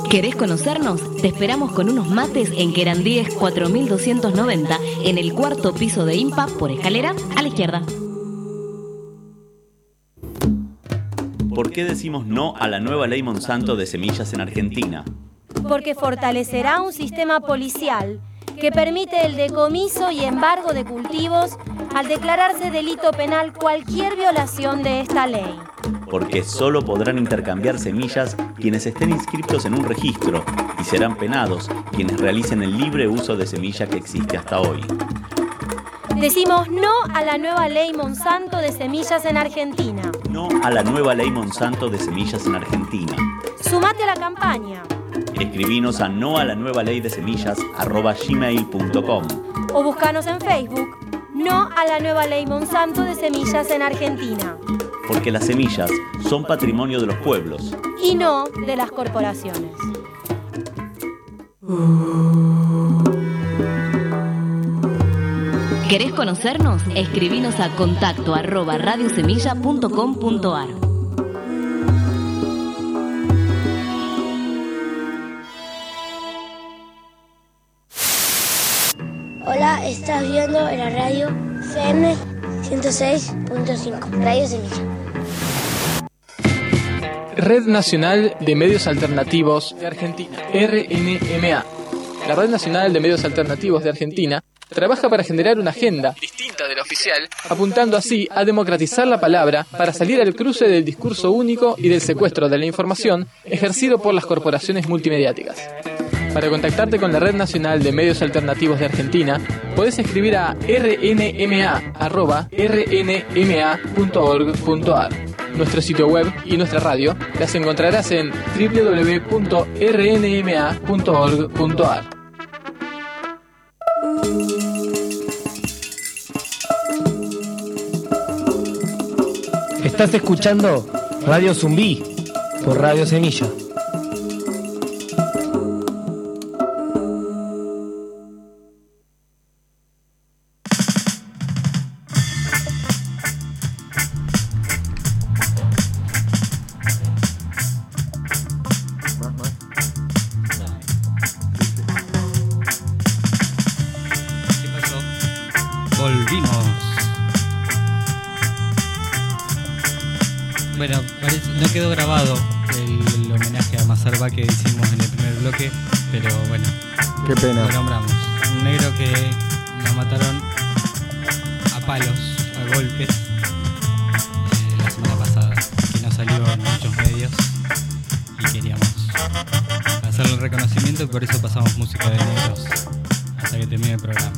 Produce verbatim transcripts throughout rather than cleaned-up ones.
¿Querés conocernos? Te esperamos con unos mates en Querandíes cuatro mil doscientos noventa, en el cuarto piso de IMPA, por escalera a la izquierda. ¿Por qué decimos no a la nueva ley Monsanto de semillas en Argentina? Porque fortalecerá un sistema policial que permite el decomiso y embargo de cultivos al declararse delito penal cualquier violación de esta ley. Porque solo podrán intercambiar semillas quienes estén inscritos en un registro y serán penados quienes realicen el libre uso de semilla que existe hasta hoy. Decimos no a la nueva ley Monsanto de semillas en Argentina. No a la nueva ley Monsanto de semillas en Argentina. Sumate a la campaña. Escribinos a no a la nueva ley de semillas arroba gmail punto com o buscanos en Facebook. No a la nueva ley Monsanto de semillas en Argentina. Porque las semillas son patrimonio de los pueblos y no de las corporaciones. ¿Querés conocernos? Escribinos a contacto arroba radiosemilla punto com punto ar. Hola, estás viendo en la radio F M ciento seis punto cinco, Radio Semilla. Red Nacional de Medios Alternativos de Argentina, R N M A. La Red Nacional de Medios Alternativos de Argentina trabaja para generar una agenda distinta de la oficial, apuntando así a democratizar la palabra para salir al cruce del discurso único y del secuestro de la información ejercido por las corporaciones multimediáticas. Para contactarte con la Red Nacional de Medios Alternativos de Argentina, podés escribir a r n m a arroba r n m a punto org punto ar. Nuestro sitio web y nuestra radio las encontrarás en w w w punto r n m a punto org punto ar. Estás escuchando Radio Zumbí por Radio Semilla. Bueno, parece, no quedó grabado el, el homenaje a Mazarba que hicimos en el primer bloque, pero bueno, qué pena. Lo nombramos. Un negro que lo mataron a palos, a golpes, eh, la semana pasada, que no salió en muchos medios y queríamos hacerle el reconocimiento y por eso pasamos música de negros hasta que termine el programa.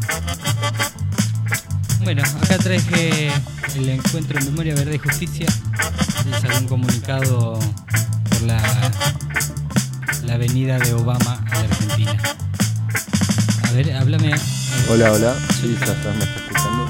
Bueno, acá traje el encuentro en Memoria, Verdad y Justicia. Es algún comunicado por la, la venida de Obama a la Argentina. A ver, háblame. Hola, hola. Sí, ya estás, me estás escuchando.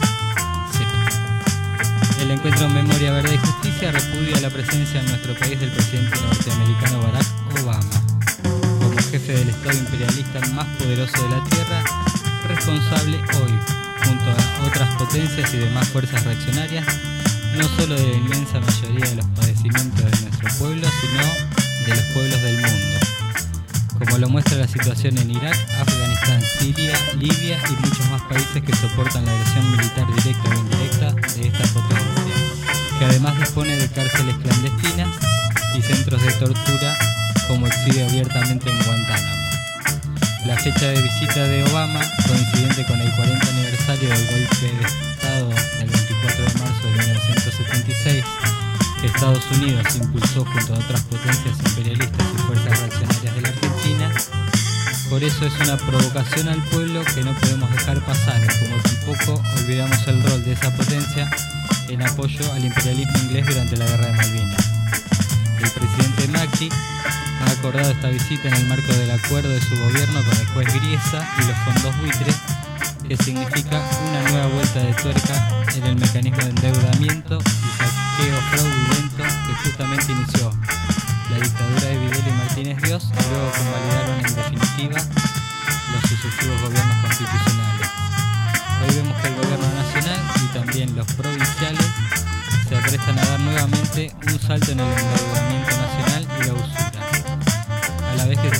Sí. El encuentro en Memoria, Verdad y Justicia repudia la presencia en nuestro país del presidente norteamericano Barack Obama como jefe del Estado imperialista más poderoso de la Tierra, responsable hoy, junto a otras potencias y demás fuerzas reaccionarias, no solo de la inmensa mayoría de los padecimientos de nuestro pueblo, sino de los pueblos del mundo, como lo muestra la situación en Irak, Afganistán, Siria, Libia y muchos más países que soportan la agresión militar directa o indirecta de esta potencia, que además dispone de cárceles clandestinas y centros de tortura, como exhibe abiertamente en Guantánamo. La fecha de visita de Obama, coincidente con el cuarenta aniversario del golpe de Estado del veinticuatro de marzo de mil novecientos setenta y seis, que Estados Unidos impulsó junto a otras potencias imperialistas y fuerzas reaccionarias de la Argentina. Por eso es una provocación al pueblo que no podemos dejar pasar, como tampoco olvidamos el rol de esa potencia en apoyo al imperialismo inglés durante la Guerra de Malvinas. El presidente Macri ha acordado esta visita en el marco del acuerdo de su gobierno con el juez Griesa y los fondos buitres, que significa una nueva vuelta de tuerca en el mecanismo de endeudamiento y saqueo fraudulento que justamente inició la dictadura de Videla y Martínez Dios y luego convalidaron en definitiva los sucesivos gobiernos constitucionales. Hoy vemos que el gobierno nacional y también los provinciales se aprestan a dar nuevamente un salto en el endeudamiento nacional y la usura, a la vez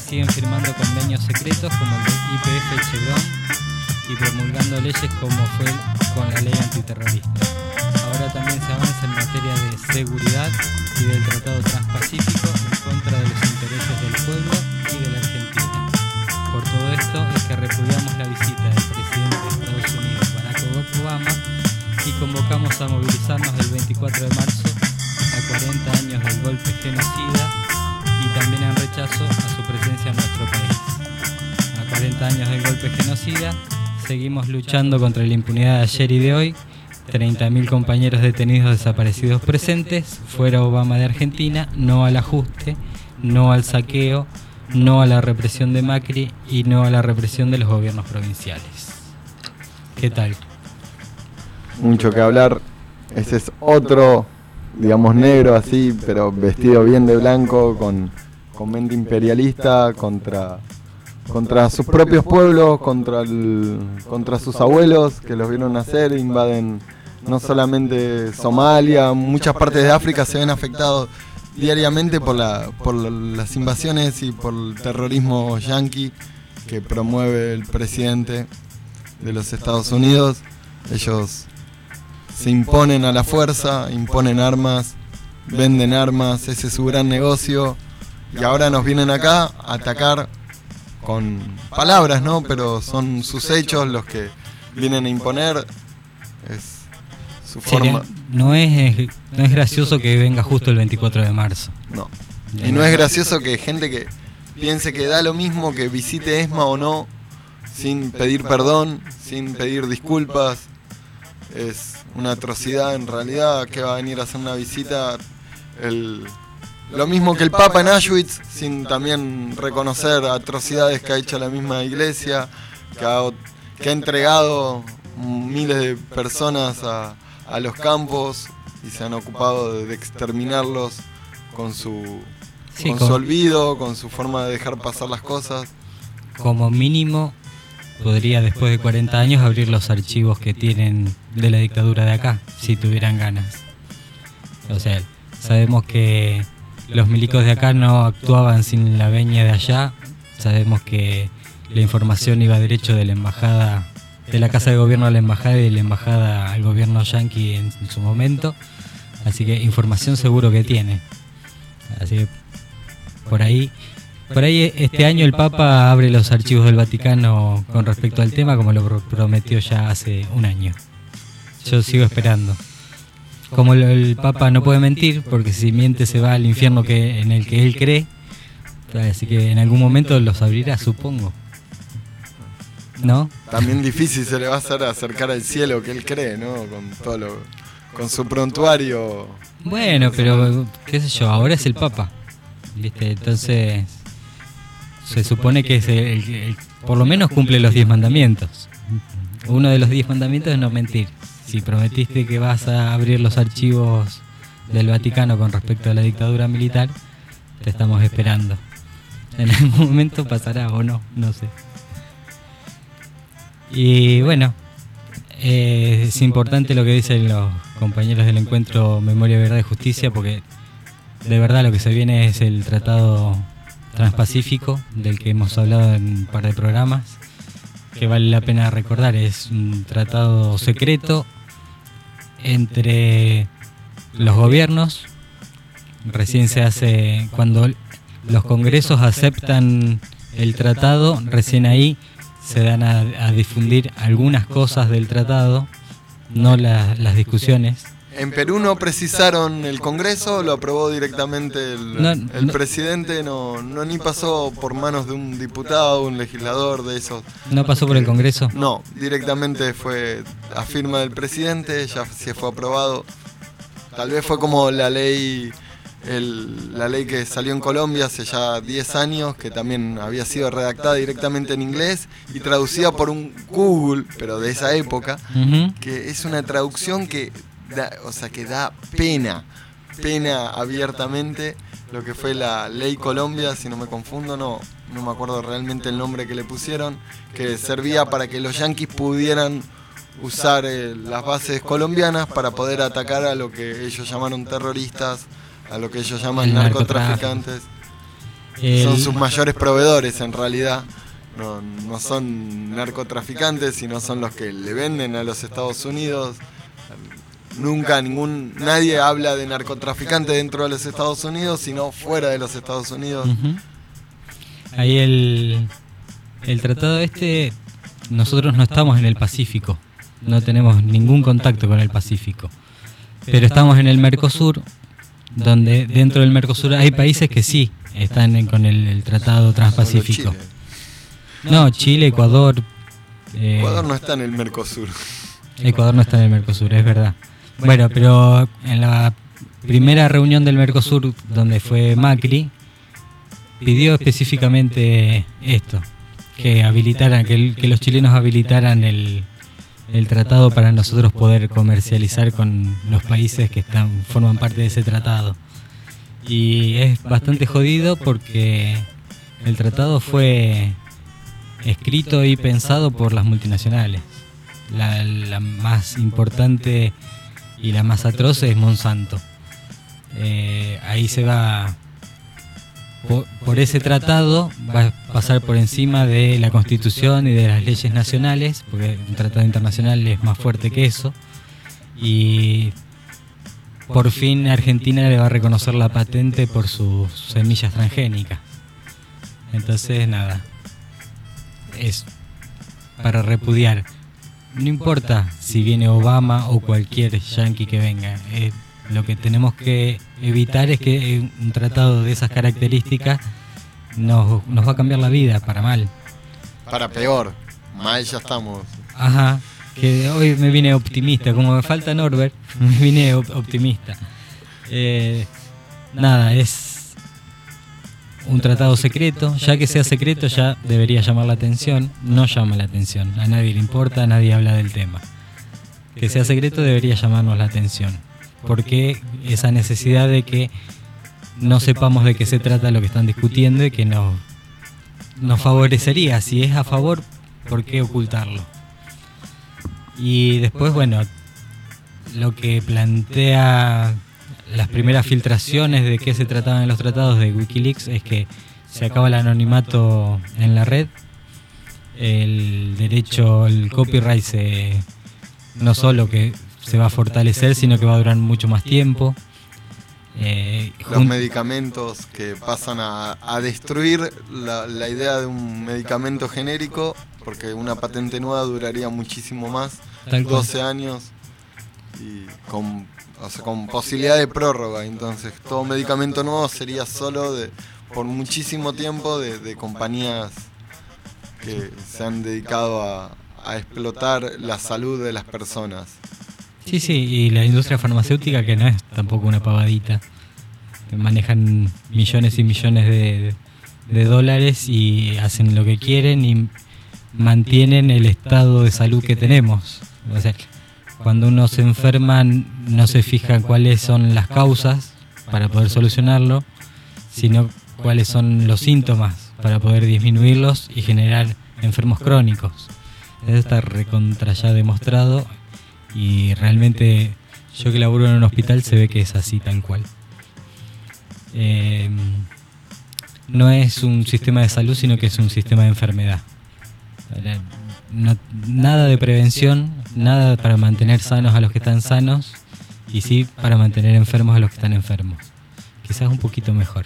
siguen firmando convenios secretos como el de Y P F Chevron y promulgando leyes como fue con la ley antiterrorista. Ahora también se avanza en materia de seguridad y del Tratado Transpacífico en contra de los intereses del pueblo y de la Argentina. Por todo esto es que repudiamos la visita del presidente de Estados Unidos, Barack Obama, y convocamos a movilizarnos el veinticuatro de marzo a cuarenta años del golpe genocida y también en rechazo a su presencia en nuestro país. A cuarenta años del golpe genocida, seguimos luchando contra la impunidad de ayer y de hoy. treinta mil compañeros detenidos desaparecidos presentes, fuera Obama de Argentina, no al ajuste, no al saqueo, no a la represión de Macri y no a la represión de los gobiernos provinciales. ¿Qué tal? Mucho que hablar. Ese es otro, digamos, negro así, pero vestido bien de blanco, con, con mente imperialista contra, contra sus propios pueblos, contra, el, contra sus abuelos que los vieron nacer, invaden no solamente Somalia, muchas partes de África se ven afectados diariamente por, la, por las invasiones y por el terrorismo yanqui que promueve el presidente de los Estados Unidos. Ellos se imponen a la fuerza, imponen armas, venden armas, ese es su gran negocio, y ahora nos vienen acá a atacar con palabras, ¿no? Pero son sus hechos los que vienen a imponer, es su forma. No es, no es gracioso que venga justo el veinticuatro de marzo. No. Y no es gracioso que gente que piense que da lo mismo que visite ESMA o no, sin pedir perdón, sin pedir disculpas. Es una atrocidad en realidad que va a venir a hacer una visita. El, lo mismo que el Papa en Auschwitz, sin también reconocer atrocidades que ha hecho la misma iglesia, que ha, que ha entregado miles de personas a, a los campos y se han ocupado de, de exterminarlos con su, sí, con con, su olvido, con su forma de dejar pasar las cosas. Como mínimo podría después de cuarenta años abrir los archivos que tienen de la dictadura de acá, si tuvieran ganas. O sea, sabemos que los milicos de acá no actuaban sin la veña de allá, sabemos que la información iba derecho de la embajada, de la casa de gobierno a la embajada y de la embajada al gobierno yanqui en, en su momento, así que información seguro que tiene. Así que por ahí, por ahí este año el Papa abre los archivos del Vaticano con respecto al tema, como lo prometió ya hace un año. Yo sigo esperando. Como el, el Papa no puede mentir, porque si miente se va al infierno que, en el que él cree, así que en algún momento los abrirá, supongo. ¿No? También difícil se le va a hacer acercar al cielo que él cree, ¿no? Con todo lo, con su prontuario. Bueno, pero qué sé yo, ahora es el Papa, ¿viste? Entonces se supone que es el, el, el, por lo menos cumple los diez mandamientos. Uno de los diez mandamientos es no mentir. Si prometiste que vas a abrir los archivos del Vaticano con respecto a la dictadura militar, te estamos esperando. En algún momento pasará o no, no sé. Y bueno, eh, es importante lo que dicen los compañeros del encuentro Memoria, Verdad y Justicia, porque de verdad lo que se viene es el Tratado Transpacífico, del que hemos hablado en un par de programas, que vale la pena recordar. Es un tratado secreto entre los gobiernos. Recién se hace, cuando los congresos aceptan el tratado, recién ahí se dan a, a difundir algunas cosas del tratado, no la, las discusiones. En Perú no precisaron el Congreso, lo aprobó directamente el, no, el no, presidente, no, no ni pasó por manos de un diputado, un legislador de esos. ¿No pasó por el Congreso? No, directamente fue a firma del presidente, ya se fue aprobado. Tal vez fue como la ley... El, la ley que salió en Colombia hace ya diez años, que también había sido redactada directamente en inglés y traducida por un Google, pero de esa época, uh-huh. que es una traducción que da, o sea, que da pena, pena abiertamente, lo que fue la ley Colombia, si no me confundo, no, no me acuerdo realmente el nombre que le pusieron, que servía para que los yanquis pudieran usar eh, las bases colombianas para poder atacar a lo que ellos llamaron terroristas, a lo que ellos llaman narcotraficantes. El... Son sus mayores proveedores en realidad. No, no son narcotraficantes, sino son los que le venden a los Estados Unidos. Nunca ningún nadie habla de narcotraficante dentro de los Estados Unidos, sino fuera de los Estados Unidos. Uh-huh. Ahí el, el tratado este, nosotros no estamos en el Pacífico, no tenemos ningún contacto con el Pacífico, pero estamos en el Mercosur, donde dentro del Mercosur hay países que sí están en, con el, el tratado transpacífico. Chile. No, Chile, Ecuador. Eh, Ecuador no está en el Mercosur. Ecuador no está en el Mercosur, es verdad. Bueno, pero en la primera reunión del Mercosur, donde fue Macri, pidió específicamente esto, que habilitaran, que, el, que los chilenos habilitaran el, el tratado para nosotros poder comercializar con los países que están forman parte de ese tratado. Y es bastante jodido porque el tratado fue escrito y pensado por las multinacionales. La, la más importante y la más atroz es Monsanto. Eh, ahí se va, por, por ese tratado va a pasar por encima de la Constitución y de las leyes nacionales, porque un tratado internacional es más fuerte que eso, y por fin Argentina le va a reconocer la patente por sus semillas transgénicas. Entonces nada, es para repudiar. No importa si viene Obama o cualquier yanqui que venga, eh, lo que tenemos que evitar es que un tratado de esas características nos, nos va a cambiar la vida para mal. Para peor, mal ya estamos. Ajá, que hoy me vine optimista, como me falta Norbert, me vine op- optimista. Eh, nada, es un tratado secreto, ya que sea secreto ya debería llamar la atención, no llama la atención, a nadie le importa, nadie habla del tema. Que sea secreto debería llamarnos la atención, porque esa necesidad de que no sepamos de qué se trata lo que están discutiendo y que nos, nos favorecería, si es a favor, ¿por qué ocultarlo? Y después, bueno, lo que plantea las primeras filtraciones de qué se trataban en los tratados de Wikileaks es que se acaba el anonimato en la red, el derecho, el copyright se, no solo que se va a fortalecer, sino que va a durar mucho más tiempo. Eh, Los medicamentos que pasan a, a destruir la, la idea de un medicamento genérico, porque una patente nueva duraría muchísimo más, doce años, y con... O sea, con posibilidad de prórroga. Entonces todo medicamento nuevo sería solo de por muchísimo tiempo de, de compañías que se han dedicado a, a explotar la salud de las personas. Sí, sí, y la industria farmacéutica, que no es tampoco una pavadita, que manejan millones y millones de, de dólares y hacen lo que quieren y mantienen el estado de salud que tenemos. O sea, cuando uno se enferma no se fija cuáles son las causas para poder solucionarlo, sino cuáles son los síntomas para poder disminuirlos y generar enfermos crónicos. Eso está recontra ya demostrado y realmente yo que laburo en un hospital se ve que es así tal cual. Eh, no es un sistema de salud, sino que es un sistema de enfermedad. No, nada de prevención, nada para mantener sanos a los que están sanos y sí para mantener enfermos a los que están enfermos. Quizás un poquito mejor.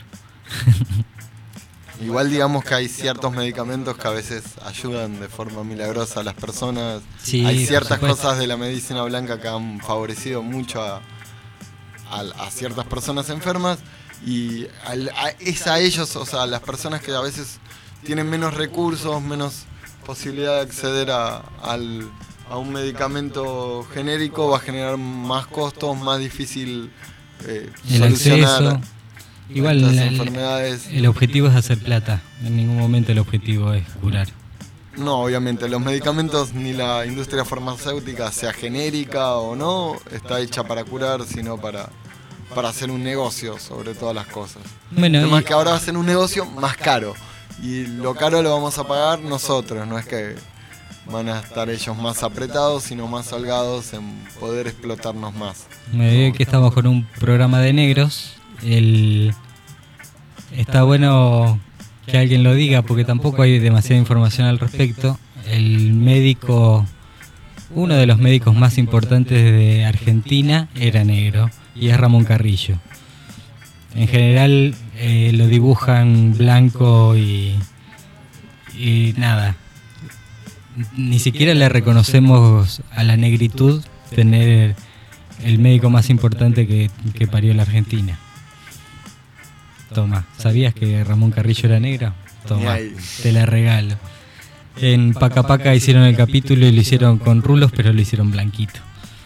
Igual digamos que hay ciertos medicamentos que a veces ayudan de forma milagrosa a las personas. Sí, hay ciertas cosas de la medicina blanca que han favorecido mucho a, a, a ciertas personas enfermas y a, a, es a ellos, o sea, a las personas que a veces tienen menos recursos, menos posibilidad de acceder a, al, a un medicamento genérico, va a generar más costos, más difícil eh, el solucionar acceso. Igual estas la, enfermedades. El objetivo es hacer plata, en ningún momento el objetivo es curar. No, obviamente, los medicamentos ni la industria farmacéutica, sea genérica o no, está hecha para curar, sino para, para hacer un negocio sobre todas las cosas. Bueno, Además y... que ahora va a ser un negocio más caro. Y lo caro lo vamos a pagar nosotros, no es que van a estar ellos más apretados, sino más holgados en poder explotarnos más. Me veo que estamos con un programa de negros. El... está bueno que alguien lo diga porque tampoco hay demasiada información al respecto. El médico, uno de los médicos más importantes de Argentina era negro y es Ramón Carrillo. En general eh, lo dibujan blanco y, y nada, ni siquiera le reconocemos a la negritud tener el médico más importante que, que parió la Argentina. Toma, ¿sabías que Ramón Carrillo era negro? Toma, te la regalo. En Paca Paca hicieron el capítulo y lo hicieron con rulos, pero lo hicieron blanquito.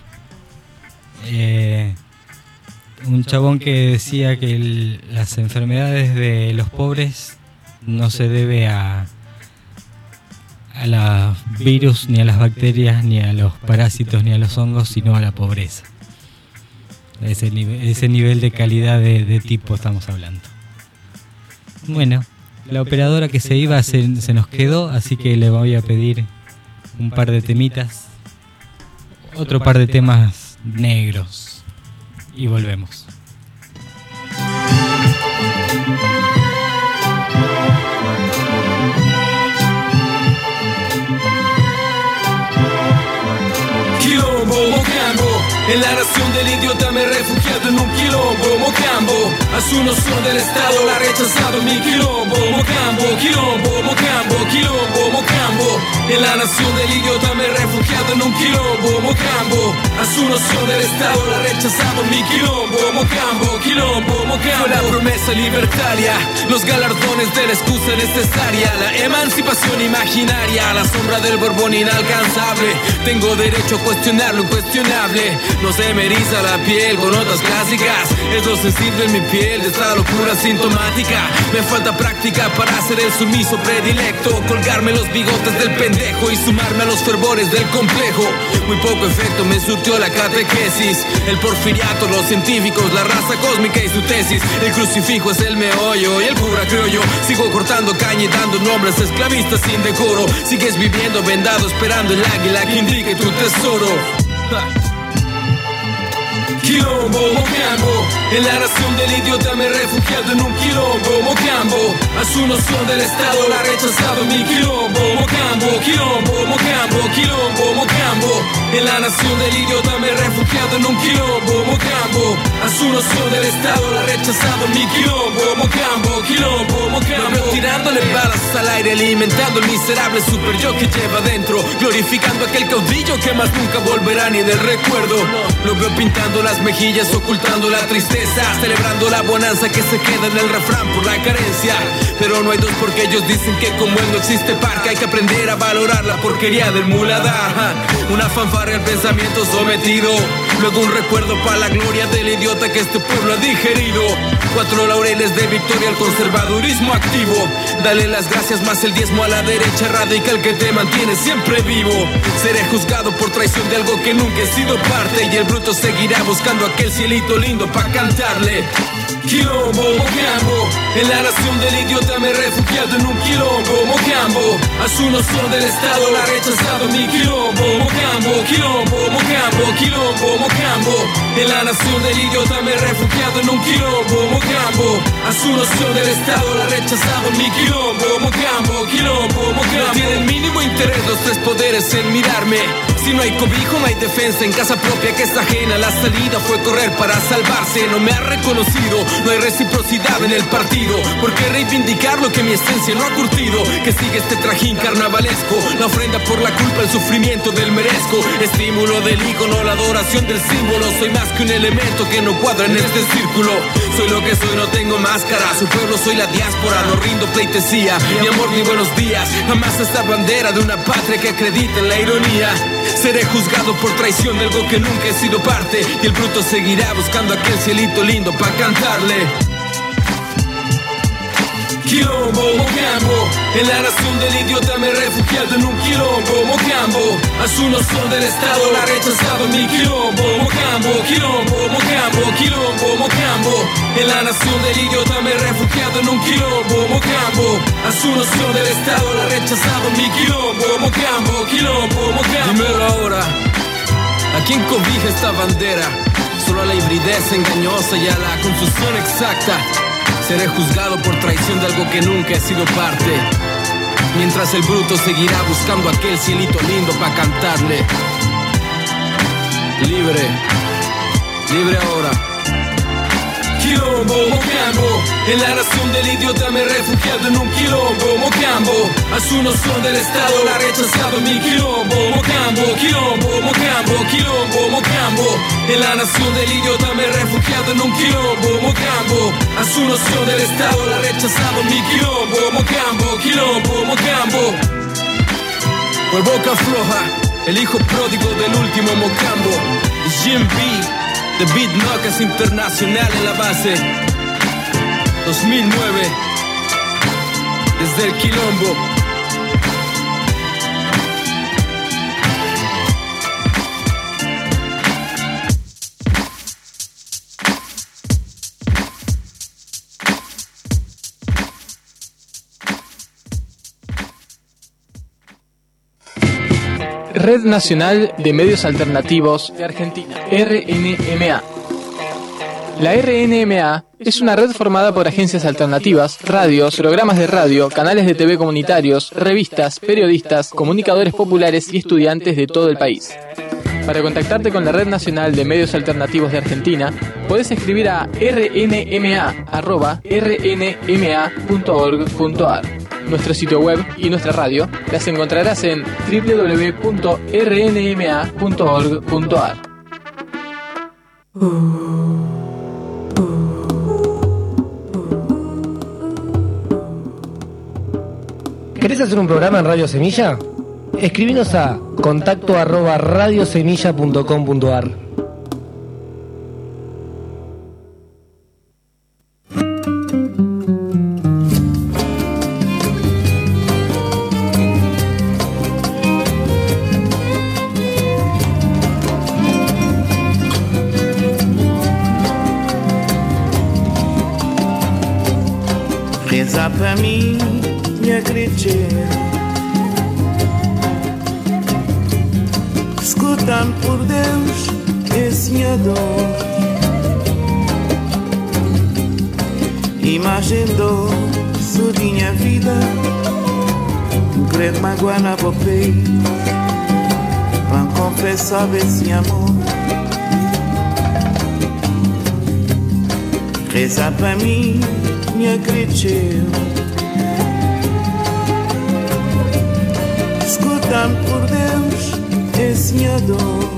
Eh, un chabón que decía que el, las enfermedades de los pobres no se debe a, a los virus, ni a las bacterias, ni a los parásitos, ni a los hongos, sino a la pobreza. Ese nivel, ese nivel de calidad de, de tipo estamos hablando. Bueno, la operadora que se iba se, se nos quedó, así que le voy a pedir un par de temitas, otro par de temas negros y volvemos. Quilombo, Mocambo, en la nación del idiota me he refugiado en un quilombo, Mocambo, a su noción del Estado la ha rechazado mi quilombo, Mocambo, quilombo, Mocambo, quilombo, Mocambo, en la nación del idiota me he refugiado en un quilombo, Mocambo, a su noción del Estado la ha rechazado mi quilombo, Mocambo, quilombo, Mocambo. Fue la promesa libertaria, los galardones de la excusa necesaria, la emancipación imaginaria, la sombra del Borbón inalcanzable. Tengo derecho a cuestionar lo incuestionable. No se me eriza la piel con notas clásicas. Es lo sensible en mi piel de esta locura sintomática. Me falta práctica para ser el sumiso predilecto, colgarme los bigotes del pendejo y sumarme a los fervores del complejo. Muy poco efecto me surtió la catequesis, el porfiriato, los científicos, la raza cósmica y su tesis. El crucifijo es el meollo y el cura criollo. Sigo cortando caña y dando nombres esclavistas sin decoro. Sigues viviendo vendado esperando el águila que indique tu tesoro. Quilombo, Mocambo, en la nación del idiota me he refugiado en un quilombo, Mocambo, a su noción del Estado la ha rechazado mi quilombo, Mocambo, quilombo, Mocambo, quilombo, Mocambo, en la nación del idiota me he refugiado en un quilombo, Mocambo, a su noción del Estado la ha rechazado mi quilombo, Mocambo, quilombo, Mocambo. Me veo tirándole balas al aire, alimentando el miserable super yo que lleva dentro, glorificando aquel caudillo que más nunca volverá ni del recuerdo. Lo veo pintando las mejillas, ocultando la tristeza, celebrando la bonanza que se queda en el refrán por la carencia. Pero no hay dos porque ellos dicen que como él no existe par, que hay que aprender a valorar la porquería del muladar. Una fanfarria al pensamiento sometido, luego un recuerdo para la gloria del idiota que este pueblo ha digerido. Cuatro laureles de victoria al conservadurismo activo. Dale las gracias más el diezmo a la derecha radical que te mantiene siempre vivo. Seré juzgado por traición de algo que nunca he sido parte, y el bruto seguirá buscando aquel cielito lindo pa' cantarle. Quilombo, Mocambo, en la nación del idiota me he refugiado en un quilombo, Mocambo, a su noción del Estado la ha rechazado mi quilombo, Mocambo, quilombo, Mocambo, quilombo, Mocambo, en la nación del idiota me he refugiado en un quilombo, Mocambo, a su noción del Estado la ha rechazado mi quilombo, Mocambo, quilombo, Mocambo. No tienen mínimo interés los tres poderes en mirarme. Si no hay cobijo, no hay defensa en casa propia que es ajena. La salida fue correr para salvarse. No me ha reconocido, no hay reciprocidad en el partido. ¿Por qué reivindicar lo que mi esencia no ha curtido? Que sigue este trajín carnavalesco, la ofrenda por la culpa, el sufrimiento del merezco. Estímulo del ícono, la adoración del símbolo. Soy más que un elemento que no cuadra en este círculo. Soy lo que soy, no tengo máscara. Su pueblo soy la diáspora, no rindo pleitesía. Ni amor ni buenos días, jamás esta bandera de una patria que acredita en la ironía. Seré juzgado por traición de algo que nunca he sido parte, y el bruto seguirá buscando aquel cielito lindo pa' cantarle. Quilombo, Mocambo, en la nación del idiota me he refugiado en un quilombo, Mocambo, a su noción del Estado la ha rechazado mi quilombo, Mocambo, quilombo, Mocambo, quilombo, Mocambo, en la nación del idiota me he refugiado en un quilombo, Mocambo, a su noción del Estado la ha rechazado mi quilombo, Mocambo, quilombo, Mocambo. Dímelo ahora, ¿a quién cobija esta bandera? Solo a la hibridez engañosa y a la confusión exacta. Seré juzgado por traición de algo que nunca he sido parte. Mientras el bruto seguirá buscando aquel cielito lindo para cantarle. Libre, libre ahora. Quilombo, Mocambo, en la nación del idiota me he refugiado en un quilombo, Mocambo, a su noción del Estado la ha rechazado mi quilombo, Mocambo, quilombo, Mocambo, quilombo, Mocambo, en la nación del idiota me he refugiado en un quilombo, Mocambo, a su noción del Estado la ha rechazado mi quilombo, Mocambo, quilombo, Mocambo. Por boca floja, el hijo pródigo del último Mocambo, Jim B. The Beat Knockers Internacional en la base dos mil nueve, desde el quilombo. Red Nacional de Medios Alternativos de Argentina, R N M A. La R N M A es una red formada por agencias alternativas, radios, programas de radio, canales de T V comunitarios, revistas, periodistas, comunicadores populares y estudiantes de todo el país. Para contactarte con la Red Nacional de Medios Alternativos de Argentina, podés escribir a r n m a arroba r n m a punto org punto a r. Nuestro sitio web y nuestra radio las encontrarás en w w w punto r n m a punto org punto a r. ¿Querés hacer un programa en Radio Semilla? Escribinos a contacto arroba radiosemilla punto com punto a r. Reza pra mim, minha criatura, escuta-me por Deus, esse dor, imagem dor, sudinha vida, credo magoar na bopei, vão confessar esse amor. Reza pra mim, minha criatura, escuta-me por Deus, esse dor,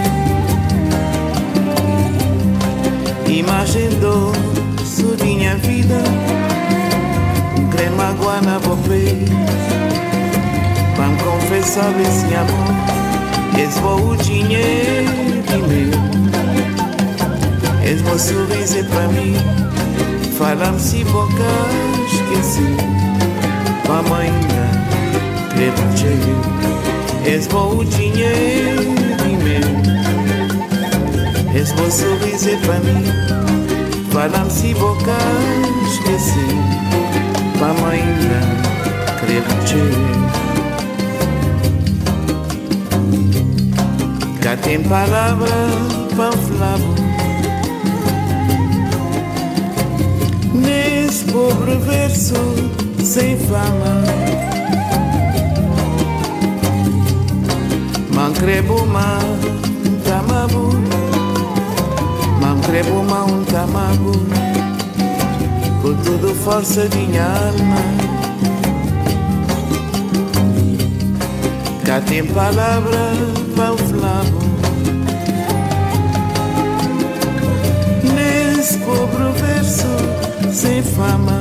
imagem dor, sudinha vida, creme magoar na bopei, vamos confessar esse amor, esse vou o dinheiro meu, esse vou sorriso pra mim. Fala-me se boca esqueci, vamos ainda crer cheio. Esse bom dinheiro meu, esse bom sorriso é para mim. Fala-me se boca esqueci, vamos ainda crer cheio. Cá tem palavra para falar. Nesse pobre verso sem fama, mancrebo ma um tamabu, mancrebo ma um tamabu, com toda força de minha alma. Cá tem palavra para o flavo, nesse pobre verso sem fama,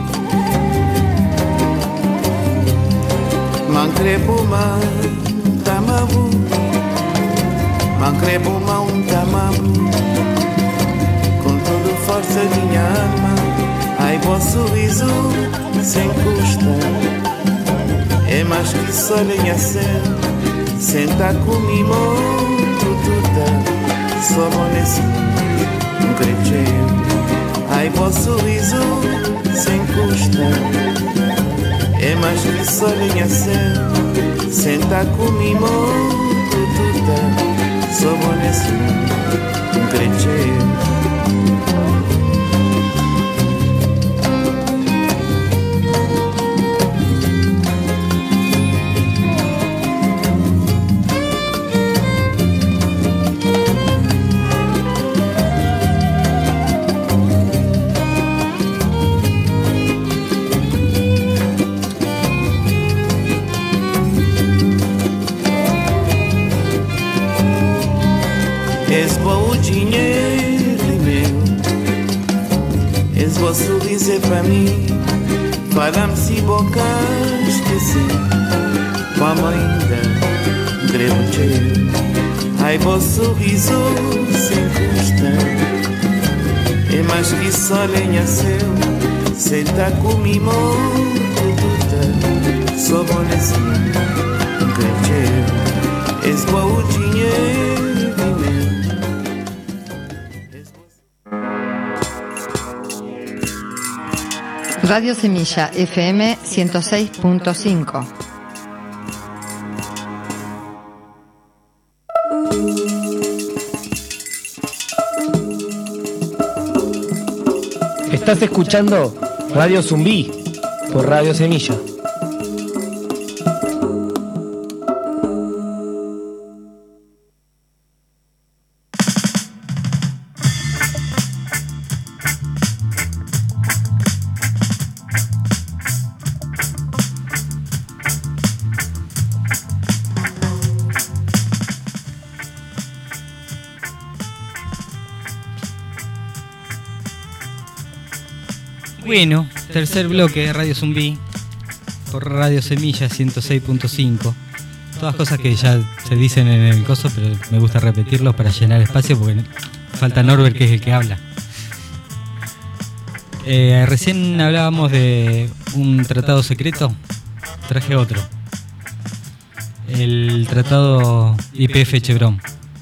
mancrebo ma um tamabu, mancrebo ma um tamabu, com toda força de minha alma. Ai, vosso sorriso sem custa, é mais que só lenha céu. Senta comigo, tututa, só bonesse, um crecheio. Ai, vosso sorriso sem custa, é mais que só lenha céu. Senta comigo, tututa, só bonesse, um crecheio. dinheiro é meu. Esse vosso sorriso é para mim. Fala-me se boca esquecer. Como ainda grevo. Ai, vosso sorriso sem custa. É mais que só lenha seu. Senta comigo, tudo só bom assim. Grevo. Esse bom dinheiro. Radio Semilla F M ciento seis punto cinco. Estás escuchando Radio Zumbí por Radio Semilla. Bueno, tercer bloque de Radio Zumbí por Radio Semilla ciento seis punto cinco. Todas cosas que ya se dicen en el coso, pero me gusta repetirlos para llenar espacio porque falta Norbert, que es el que habla. Eh, recién hablábamos de un tratado secreto, traje otro. El tratado Y P F Chevron.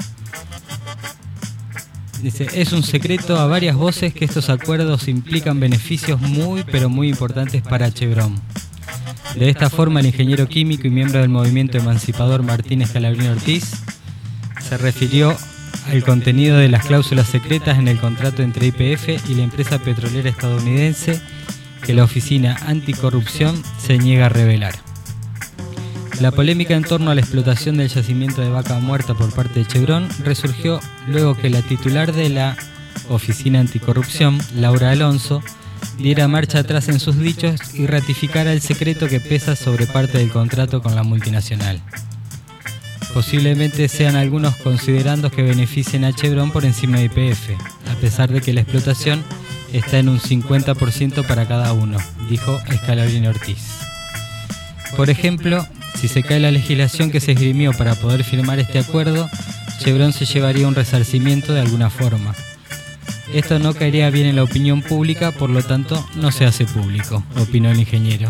Dice, es un secreto a varias voces que estos acuerdos implican beneficios muy pero muy importantes para Chevron. De esta forma, el ingeniero químico y miembro del movimiento emancipador Martín Scalabrini Ortiz se refirió al contenido de las cláusulas secretas en el contrato entre Y P F y la empresa petrolera estadounidense que la Oficina Anticorrupción se niega a revelar. La polémica en torno a la explotación del yacimiento de Vaca Muerta por parte de Chevron resurgió luego que la titular de la Oficina Anticorrupción, Laura Alonso, diera marcha atrás en sus dichos y ratificara el secreto que pesa sobre parte del contrato con la multinacional. Posiblemente sean algunos considerando que beneficien a Chevron por encima de Y P F, a pesar de que la explotación está en un cincuenta por ciento para cada uno, dijo Scalabrini Ortiz. Por ejemplo, si se cae la legislación que se esgrimió para poder firmar este acuerdo, Chevron se llevaría un resarcimiento de alguna forma. Esto no caería bien en la opinión pública, por lo tanto no se hace público, opinó el ingeniero.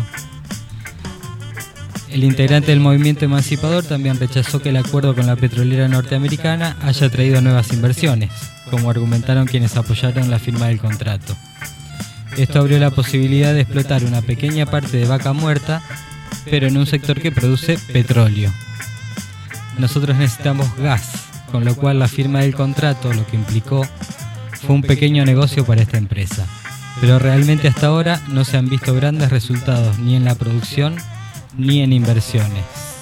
El integrante del movimiento emancipador también rechazó que el acuerdo con la petrolera norteamericana haya traído nuevas inversiones, como argumentaron quienes apoyaron la firma del contrato. Esto abrió la posibilidad de explotar una pequeña parte de Vaca Muerta, pero en un sector que produce petróleo. Nosotros necesitamos gas, con lo cual la firma del contrato, lo que implicó, fue un pequeño negocio para esta empresa. Pero realmente hasta ahora no se han visto grandes resultados ni en la producción ni en inversiones.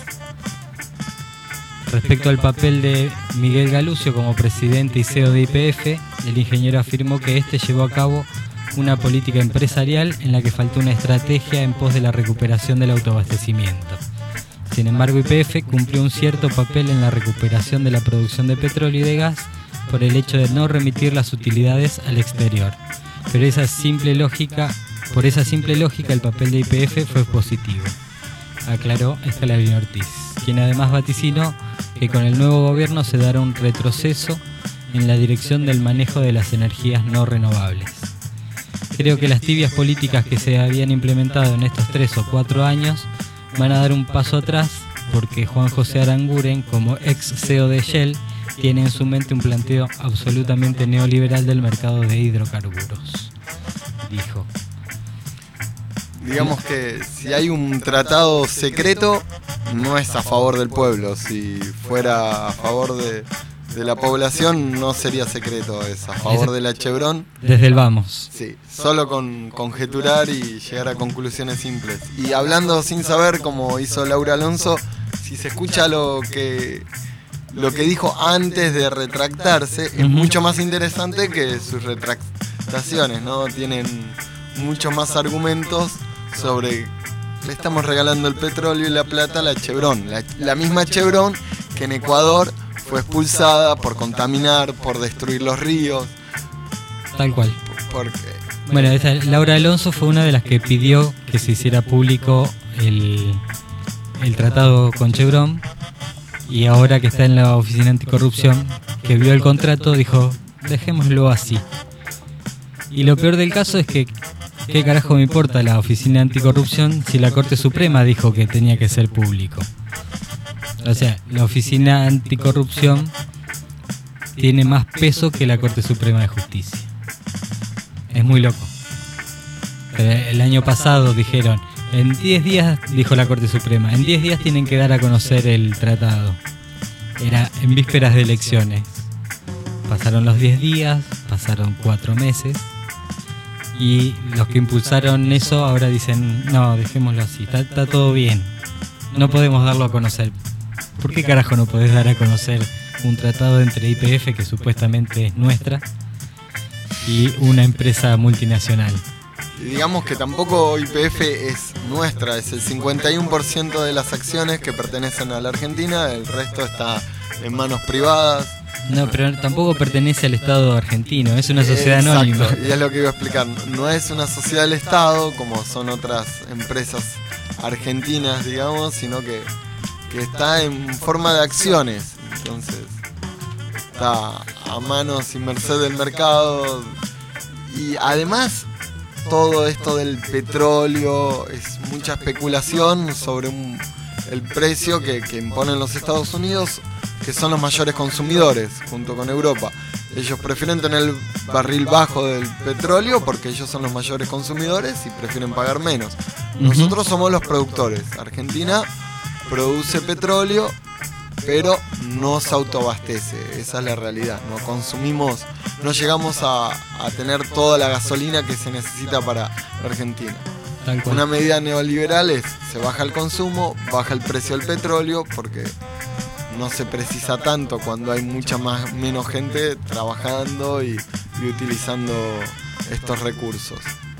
Respecto al papel de Miguel Galucio como presidente y C E O de Y P F, el ingeniero afirmó que este llevó a cabo una política empresarial en la que faltó una estrategia en pos de la recuperación del autoabastecimiento. Sin embargo, Y P F cumplió un cierto papel en la recuperación de la producción de petróleo y de gas por el hecho de no remitir las utilidades al exterior. Pero esa simple lógica, por esa simple lógica, el papel de Y P F fue positivo, aclaró Scalabrini Ortiz, quien además vaticinó que con el nuevo gobierno se dará un retroceso en la dirección del manejo de las energías no renovables. Creo que las tibias políticas que se habían implementado en estos tres o cuatro años van a dar un paso atrás porque Juan José Aranguren, como ex C E O de Shell, tiene en su mente un planteo absolutamente neoliberal del mercado de hidrocarburos, dijo. Digamos que si hay un tratado secreto, no es a favor del pueblo. Si fuera a favor de, de la población, no sería secreto, es a favor de la Chevron. Desde el vamos. Sí, solo con conjeturar y llegar a conclusiones simples. Y hablando sin saber, como hizo Laura Alonso, si se escucha lo que... lo que dijo antes de retractarse, es mucho más interesante que sus retractaciones, ¿no? Tienen muchos más argumentos sobre le estamos regalando el petróleo y la plata a la Chevron. La, la misma Chevron que en Ecuador fue expulsada por contaminar, por destruir los ríos. Tal cual. Porque... Bueno, esa, Laura Alonso fue una de las que pidió que se hiciera público el, el tratado con Chevron, y ahora que está en la Oficina Anticorrupción, que vio el contrato, dijo, dejémoslo así. Y lo peor del caso es que, ¿qué carajo me importa la Oficina Anticorrupción si la Corte Suprema dijo que tenía que ser público? O sea, la Oficina Anticorrupción tiene más peso que la Corte Suprema de Justicia. Es muy loco. El año pasado dijeron, en diez días, dijo la Corte Suprema, en diez días tienen que dar a conocer el tratado. Era en vísperas de elecciones. Pasaron los diez días, pasaron cuatro meses, y los que impulsaron eso ahora dicen, no, dejémoslo así, está, está todo bien, no podemos darlo a conocer. ¿Por qué carajo no podés dar a conocer un tratado entre Y P F, que supuestamente es nuestra, y una empresa multinacional? Y digamos que tampoco Y P F es nuestra, es el cincuenta y uno por ciento de las acciones que pertenecen a la Argentina, el resto está en manos privadas. No, pero tampoco pertenece al Estado argentino, es una sociedad Exacto, anónima. Y es lo que iba a explicar, no es una sociedad del Estado como son otras empresas argentinas, digamos, sino que, que está en forma de acciones, entonces está a manos y merced del mercado. Y además todo esto del petróleo es mucha especulación sobre un, el precio que, que imponen los Estados Unidos, que son los mayores consumidores junto con Europa. Ellos prefieren tener el barril bajo del petróleo porque ellos son los mayores consumidores y prefieren pagar menos. Nosotros somos los productores. Argentina produce petróleo, pero no se autoabastece. Esa es la realidad. No consumimos, no llegamos a, a tener toda la gasolina que se necesita para la Argentina. Una medida neoliberal es, se baja el consumo, baja el precio del petróleo, porque no se precisa tanto cuando hay mucha más, menos gente trabajando y, y utilizando estos recursos.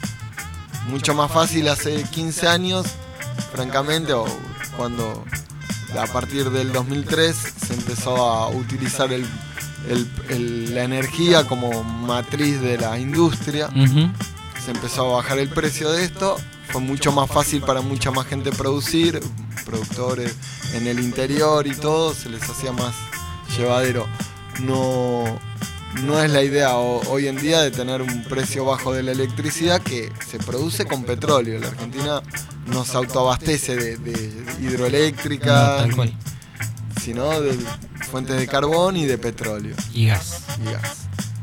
Mucho más fácil hace quince años, francamente, o cuando a partir del dos mil tres se empezó a utilizar el, el, el, la energía como matriz de la industria. Uh-huh. Se empezó a bajar el precio de esto, fue mucho más fácil para mucha más gente producir, productores en el interior y todo, se les hacía más llevadero. No, no es la idea hoy en día de tener un precio bajo de la electricidad que se produce con petróleo. La Argentina no se autoabastece de, de hidroeléctrica, no, tal cual, sino de fuentes de carbón y de petróleo. Y gas. Y gas.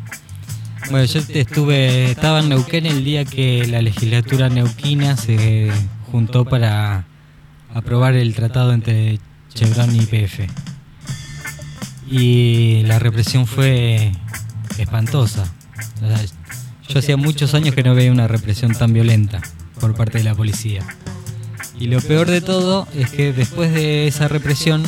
Bueno, yo estuve, estaba en Neuquén el día que la legislatura neuquina se juntó para aprobar el tratado entre Chevron y Y P F. Y la represión fue espantosa. O sea, yo hacía muchos años que no veía una represión tan violenta por parte de la policía. Y lo peor de todo es que después de esa represión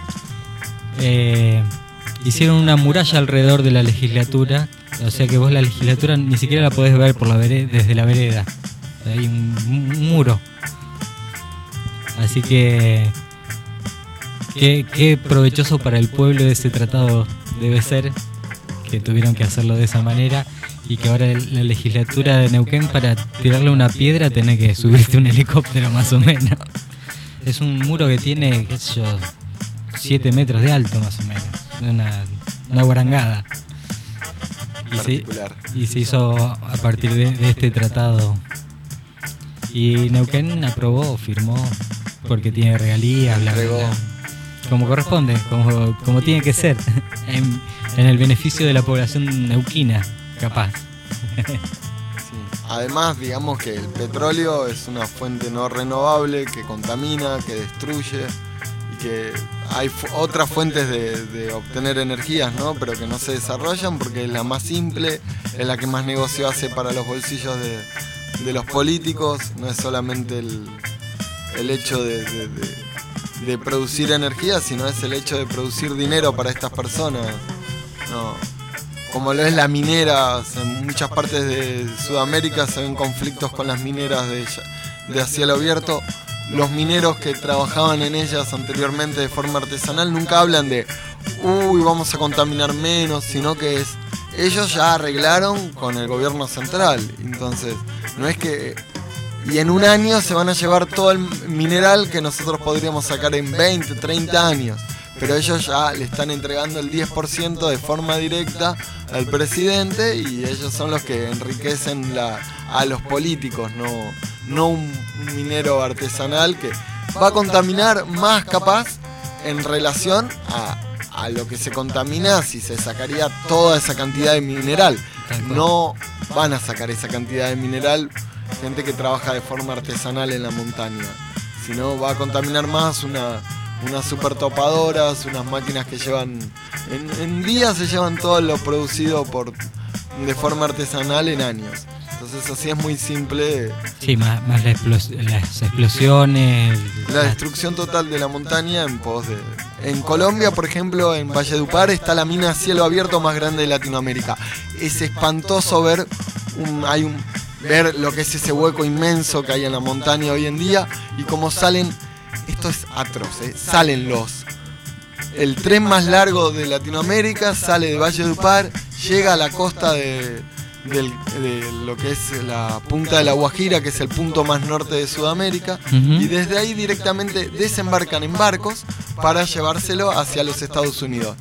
eh, hicieron una muralla alrededor de la legislatura. O sea que vos la legislatura ni siquiera la podés ver por la vereda, desde la vereda. Hay un, un muro. Así que qué, qué provechoso para el pueblo de ese tratado debe ser que tuvieron que hacerlo de esa manera, y que ahora la legislatura de Neuquén, para tirarle una piedra tenés que subirte un helicóptero más o menos. Es un muro que tiene, qué sé yo, siete metros de alto más o menos. Una, una guarangada. Y se, y se hizo a partir de, de este tratado. Y Neuquén aprobó, firmó, porque tiene regalías, bla, bla, bla, como corresponde, como, como tiene que ser, en, en el beneficio de la población neuquina, capaz. Sí. Además, digamos que el petróleo es una fuente no renovable que contamina, que destruye, y que hay fu- otras fuentes de, de obtener energías, ¿no? Pero que no se desarrollan porque es la más simple, es la que más negocio hace para los bolsillos de, de los políticos. No es solamente el, el hecho de, de, de, de producir energía, sino es el hecho de producir dinero para estas personas, ¿no? Como lo es la minera, en muchas partes de Sudamérica se ven conflictos con las mineras de, de a cielo abierto. Los mineros que trabajaban en ellas anteriormente de forma artesanal nunca hablan de uy, vamos a contaminar menos, sino que es, ellos ya arreglaron con el gobierno central. Entonces, no es que... Y en un año se van a llevar todo el mineral que nosotros podríamos sacar en veinte, treinta años. Pero ellos ya le están entregando el diez por ciento de forma directa al presidente y ellos son los que enriquecen la, a los políticos, no, no un minero artesanal que va a contaminar más capaz en relación a, a lo que se contamina si se sacaría toda esa cantidad de mineral. No van a sacar esa cantidad de mineral gente que trabaja de forma artesanal en la montaña, sino va a contaminar más una... unas super topadoras, unas máquinas que llevan, en, en días se llevan todo lo producido por de forma artesanal en años. Entonces así es muy simple. Sí, más, más la explos, las explosiones. La destrucción total de la montaña en pos de... En Colombia, por ejemplo, en Valledupar está la mina a cielo abierto más grande de Latinoamérica. Es espantoso ver, un, hay un, ver lo que es ese hueco inmenso que hay en la montaña hoy en día y cómo salen... Esto es atroz, ¿eh? Salen los... El tren más largo de Latinoamérica sale de Valledupar, llega a la costa de, de, de lo que es la punta de La Guajira, que es el punto más norte de Sudamérica, uh-huh. y desde ahí directamente desembarcan en barcos para llevárselo hacia los Estados Unidos.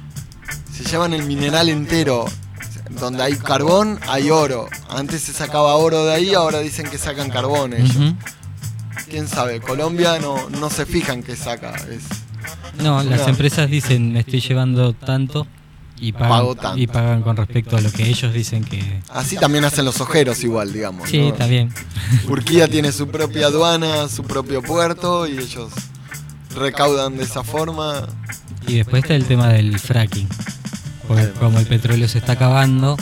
Se llevan el mineral entero, donde hay carbón, hay oro. Antes se sacaba oro de ahí, ahora dicen que sacan carbón ellos. Uh-huh. Quién sabe, Colombia no, no se fijan que saca. Es no, una... las empresas dicen me estoy llevando tanto y pagan, tanto. y pagan con respecto a lo que ellos dicen que... Así también hacen los ojeros igual, digamos. Sí, ¿no? Está bien. Turquía tiene su propia aduana, su propio puerto y ellos recaudan de esa forma. Y después está el tema del fracking. Porque como el petróleo se está acabando,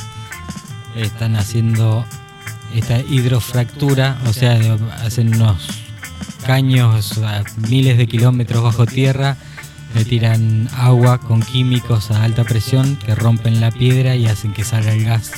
están haciendo esta hidrofractura, o sea, hacen unos caños a miles de kilómetros bajo tierra, le tiran agua con químicos a alta presión que rompen la piedra y hacen que salga el gas.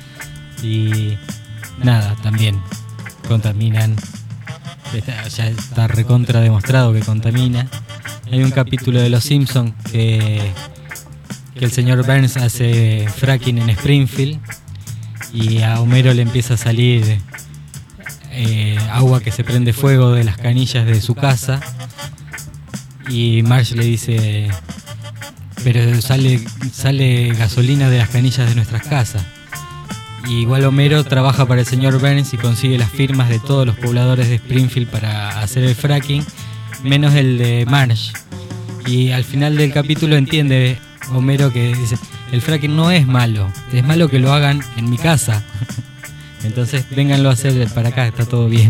Y nada, también contaminan. Está, ya está recontra demostrado que contamina. Hay un capítulo de Los Simpsons que, que el señor Burns hace fracking en Springfield y a Homero le empieza a salir eh, agua que se prende fuego de las canillas de su casa y Marge le dice pero sale, sale gasolina de las canillas de nuestras casas. Y igual Homero trabaja para el señor Burns y consigue las firmas de todos los pobladores de Springfield para hacer el fracking, menos el de Marge. Y al final del capítulo entiende Homero que dice, el fracking no es malo, es malo que lo hagan en mi casa. Entonces vénganlo a hacer para acá, está todo bien.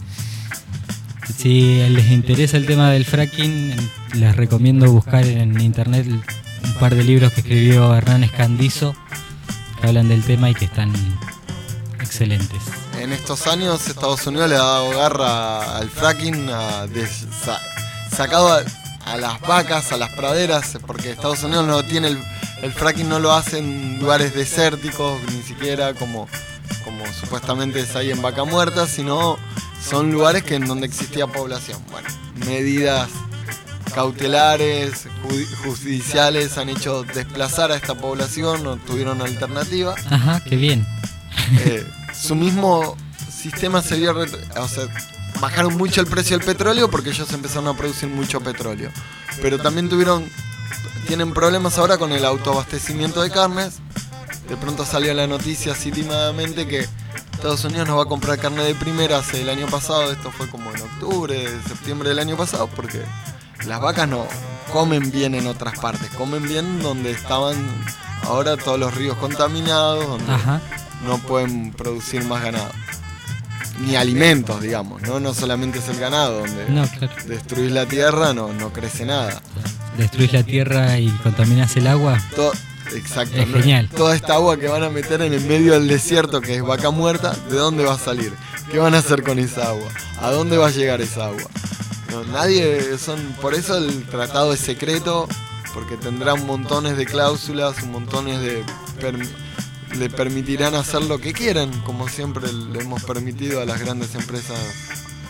Si les interesa el tema del fracking, les recomiendo buscar en internet un par de libros que escribió Hernán Escandizo que hablan del tema y que están excelentes. En estos años Estados Unidos le ha dado garra al fracking, a des- sa- sacado a, a las vacas, a las praderas, porque Estados Unidos no tiene el, el fracking, no lo hace en lugares desérticos, ni siquiera como, como supuestamente es ahí en Vaca Muerta, sino son lugares que en donde existía población. Bueno, medidas cautelares, judiciales han hecho desplazar a esta población, no tuvieron alternativa. Ajá, qué bien. Eh, su mismo sistema se vio, ret- o sea, bajaron mucho el precio del petróleo porque ellos empezaron a producir mucho petróleo. Pero también tuvieron, tienen problemas ahora con el autoabastecimiento de carnes. De pronto salió la noticia así tímidamente que Estados Unidos nos va a comprar carne de primera hace el año pasado. Esto fue como en octubre, septiembre del año pasado, porque las vacas no comen bien en otras partes, comen bien donde estaban ahora todos los ríos contaminados, donde Ajá. no pueden producir más ganado. Ni alimentos, digamos, ¿no? No solamente es el ganado, donde no, claro. destruís la tierra, no, no crece nada. Destruís la tierra y contaminás el agua. Todo, exacto. Es ¿no? genial. Toda esta agua que van a meter en el medio del desierto, que es Vaca Muerta, ¿de dónde va a salir? ¿Qué van a hacer con esa agua? ¿A dónde va a llegar esa agua? No, nadie, son, por eso el tratado es secreto, porque tendrán montones de cláusulas, montones de... Per, le permitirán hacer lo que quieran, como siempre le hemos permitido a las grandes empresas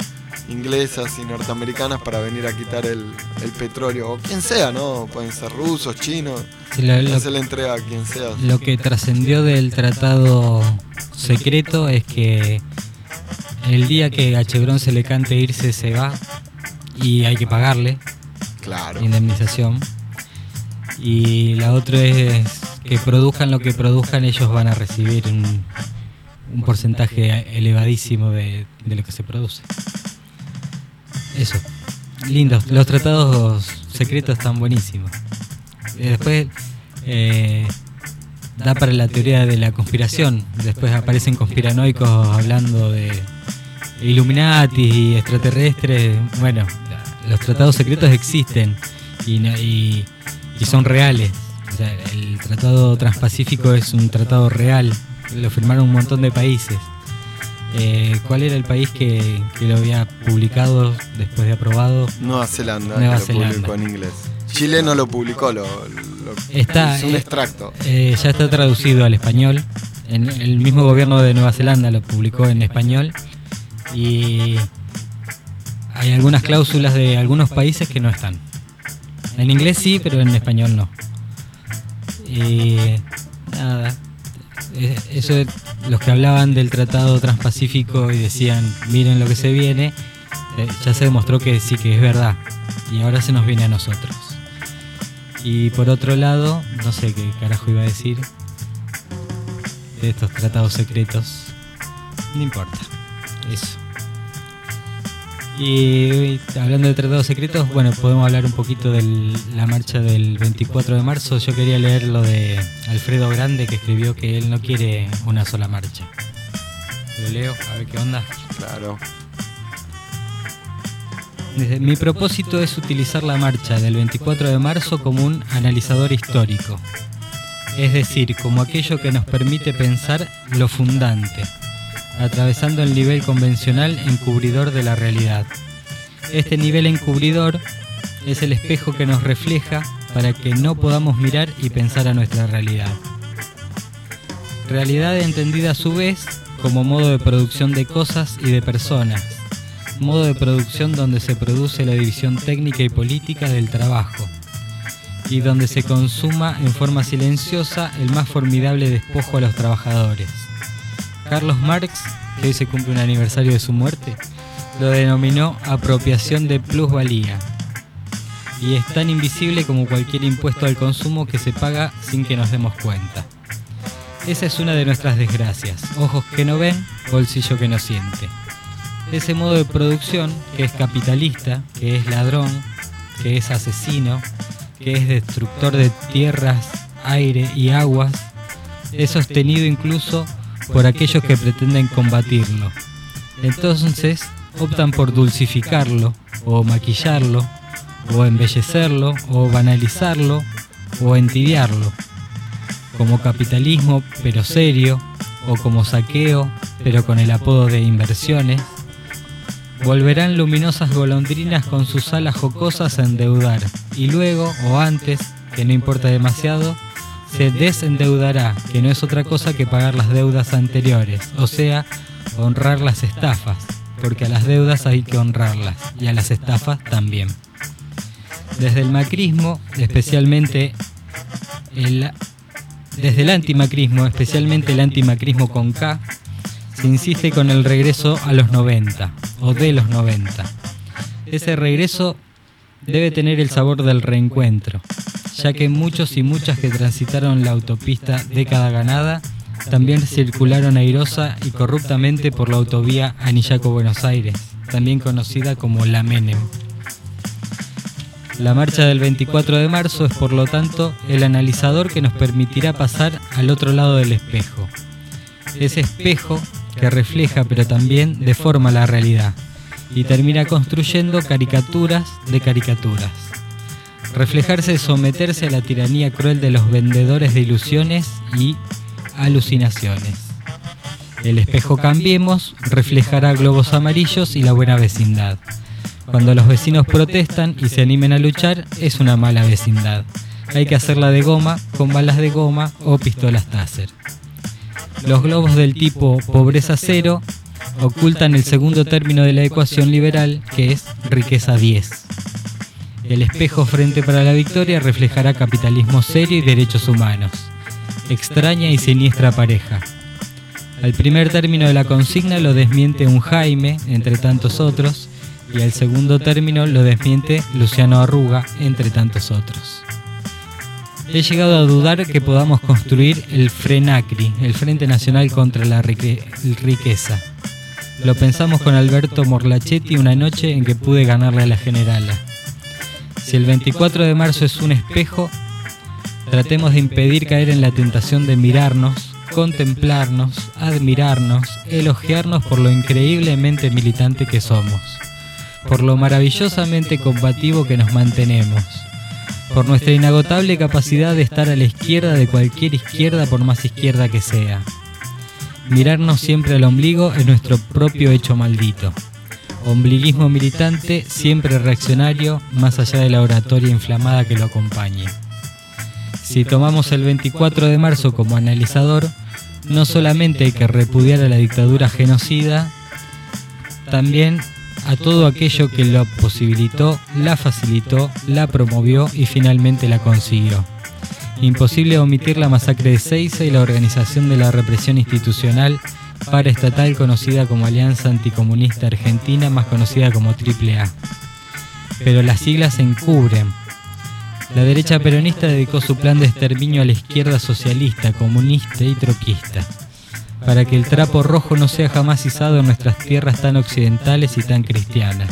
inglesas y norteamericanas para venir a quitar el, el petróleo, o quien sea, ¿no? Pueden ser rusos, chinos, Sí, lo, lo, se le entrega a quien sea. Lo que trascendió del tratado secreto es que el día que a Chevron se le cante irse, se va y hay que pagarle. Claro. Indemnización. Y la otra es que produzcan lo que produzcan, ellos van a recibir un, un porcentaje elevadísimo de, de lo que se produce. Eso. Lindos. Los tratados secretos están buenísimos. Y después eh, da para la teoría de la conspiración. Después aparecen conspiranoicos hablando de Illuminati y extraterrestres. Bueno, los tratados secretos existen y, y, y son reales. O sea, el Tratado Transpacífico es un tratado real. Lo firmaron un montón de países. Eh, ¿Cuál era el país que, que lo había publicado después de aprobado? Nueva Zelanda, Nueva que Zelanda. Lo publicó en inglés. Chile no lo publicó, lo, lo está, es un eh, extracto. Eh, ya está traducido al español. En, el mismo gobierno de Nueva Zelanda lo publicó en español. Y hay algunas cláusulas de algunos países que no están. En inglés sí, pero en español no. Y nada, eso es los que hablaban del Tratado Transpacífico y decían, miren lo que se viene, eh, ya se demostró que sí que es verdad. Y ahora se nos viene a nosotros. Y por otro lado, no sé qué carajo iba a decir de estos tratados secretos. No importa. Eso. Y hablando de tratados secretos, bueno, podemos hablar un poquito de la marcha del veinticuatro de marzo. Yo quería leer lo de Alfredo Grande, que escribió que él no quiere una sola marcha. Lo leo, a ver qué onda. Claro. Dice, mi propósito es utilizar la marcha del veinticuatro de marzo como un analizador histórico. Es decir, como aquello que nos permite pensar lo fundante, atravesando el nivel convencional encubridor de la realidad. Este nivel encubridor es el espejo que nos refleja para que no podamos mirar y pensar a nuestra realidad. Realidad entendida a su vez como modo de producción de cosas y de personas, modo de producción donde se produce la división técnica y política del trabajo, y donde se consuma en forma silenciosa el más formidable despojo a los trabajadores. Carlos Marx, que hoy se cumple un aniversario de su muerte, lo denominó apropiación de plusvalía, y es tan invisible como cualquier impuesto al consumo que se paga sin que nos demos cuenta. Esa es una de nuestras desgracias, ojos que no ven, bolsillo que no siente. Ese modo de producción, que es capitalista, que es ladrón, que es asesino, que es destructor de tierras, aire y aguas, es sostenido incluso por aquellos que pretenden combatirlo. Entonces optan por dulcificarlo, o maquillarlo, o embellecerlo, o banalizarlo, o entibiarlo, como capitalismo pero serio, o como saqueo pero con el apodo de inversiones. Volverán luminosas golondrinas con sus alas jocosas a endeudar, y luego, o antes, que no importa demasiado, se desendeudará, que no es otra cosa que pagar las deudas anteriores, o sea, honrar las estafas, porque a las deudas hay que honrarlas, y a las estafas también. Desde el macrismo, especialmente el, desde el antimacrismo, especialmente el antimacrismo con K, se insiste con el regreso a los noventa, o de los noventa. Ese regreso debe tener el sabor del reencuentro, ya que muchos y muchas que transitaron la autopista década ganada también circularon airosa y corruptamente por la autovía Anillaco-Buenos Aires, también conocida como la Menem. La marcha del veinticuatro de marzo es, por lo tanto, el analizador que nos permitirá pasar al otro lado del espejo. Ese espejo que refleja pero también deforma la realidad y termina construyendo caricaturas de caricaturas. Reflejarse es someterse a la tiranía cruel de los vendedores de ilusiones y alucinaciones. El espejo Cambiemos reflejará globos amarillos y la buena vecindad. Cuando los vecinos protestan y se animen a luchar, es una mala vecindad. Hay que hacerla de goma, con balas de goma o pistolas Taser. Los globos del tipo pobreza cero ocultan el segundo término de la ecuación liberal, que es riqueza diez. El espejo frente para la victoria reflejará capitalismo serio y derechos humanos. Extraña y siniestra pareja. Al primer término de la consigna lo desmiente un Jaime, entre tantos otros, y al segundo término lo desmiente Luciano Arruga, entre tantos otros. He llegado a dudar que podamos construir el FRENACRI, el Frente Nacional contra la Rique- Riqueza. Lo pensamos con Alberto Morlachetti una noche en que pude ganarle a la generala. Si el veinticuatro de marzo es un espejo, tratemos de impedir caer en la tentación de mirarnos, contemplarnos, admirarnos, elogiarnos por lo increíblemente militante que somos, por lo maravillosamente combativo que nos mantenemos, por nuestra inagotable capacidad de estar a la izquierda de cualquier izquierda por más izquierda que sea. Mirarnos siempre al ombligo es nuestro propio hecho maldito. Ombliguismo militante, siempre reaccionario, más allá de la oratoria inflamada que lo acompañe. Si tomamos el veinticuatro de marzo como analizador, no solamente hay que repudiar a la dictadura genocida, también a todo aquello que lo posibilitó, la facilitó, la promovió y finalmente la consiguió. Imposible omitir la masacre de Seiza y la organización de la represión institucional paraestatal conocida como Alianza Anticomunista Argentina, más conocida como Triple A. Pero las siglas se encubren. La derecha peronista dedicó su plan de exterminio a la izquierda socialista, comunista y troquista, para que el trapo rojo no sea jamás izado en nuestras tierras tan occidentales y tan cristianas.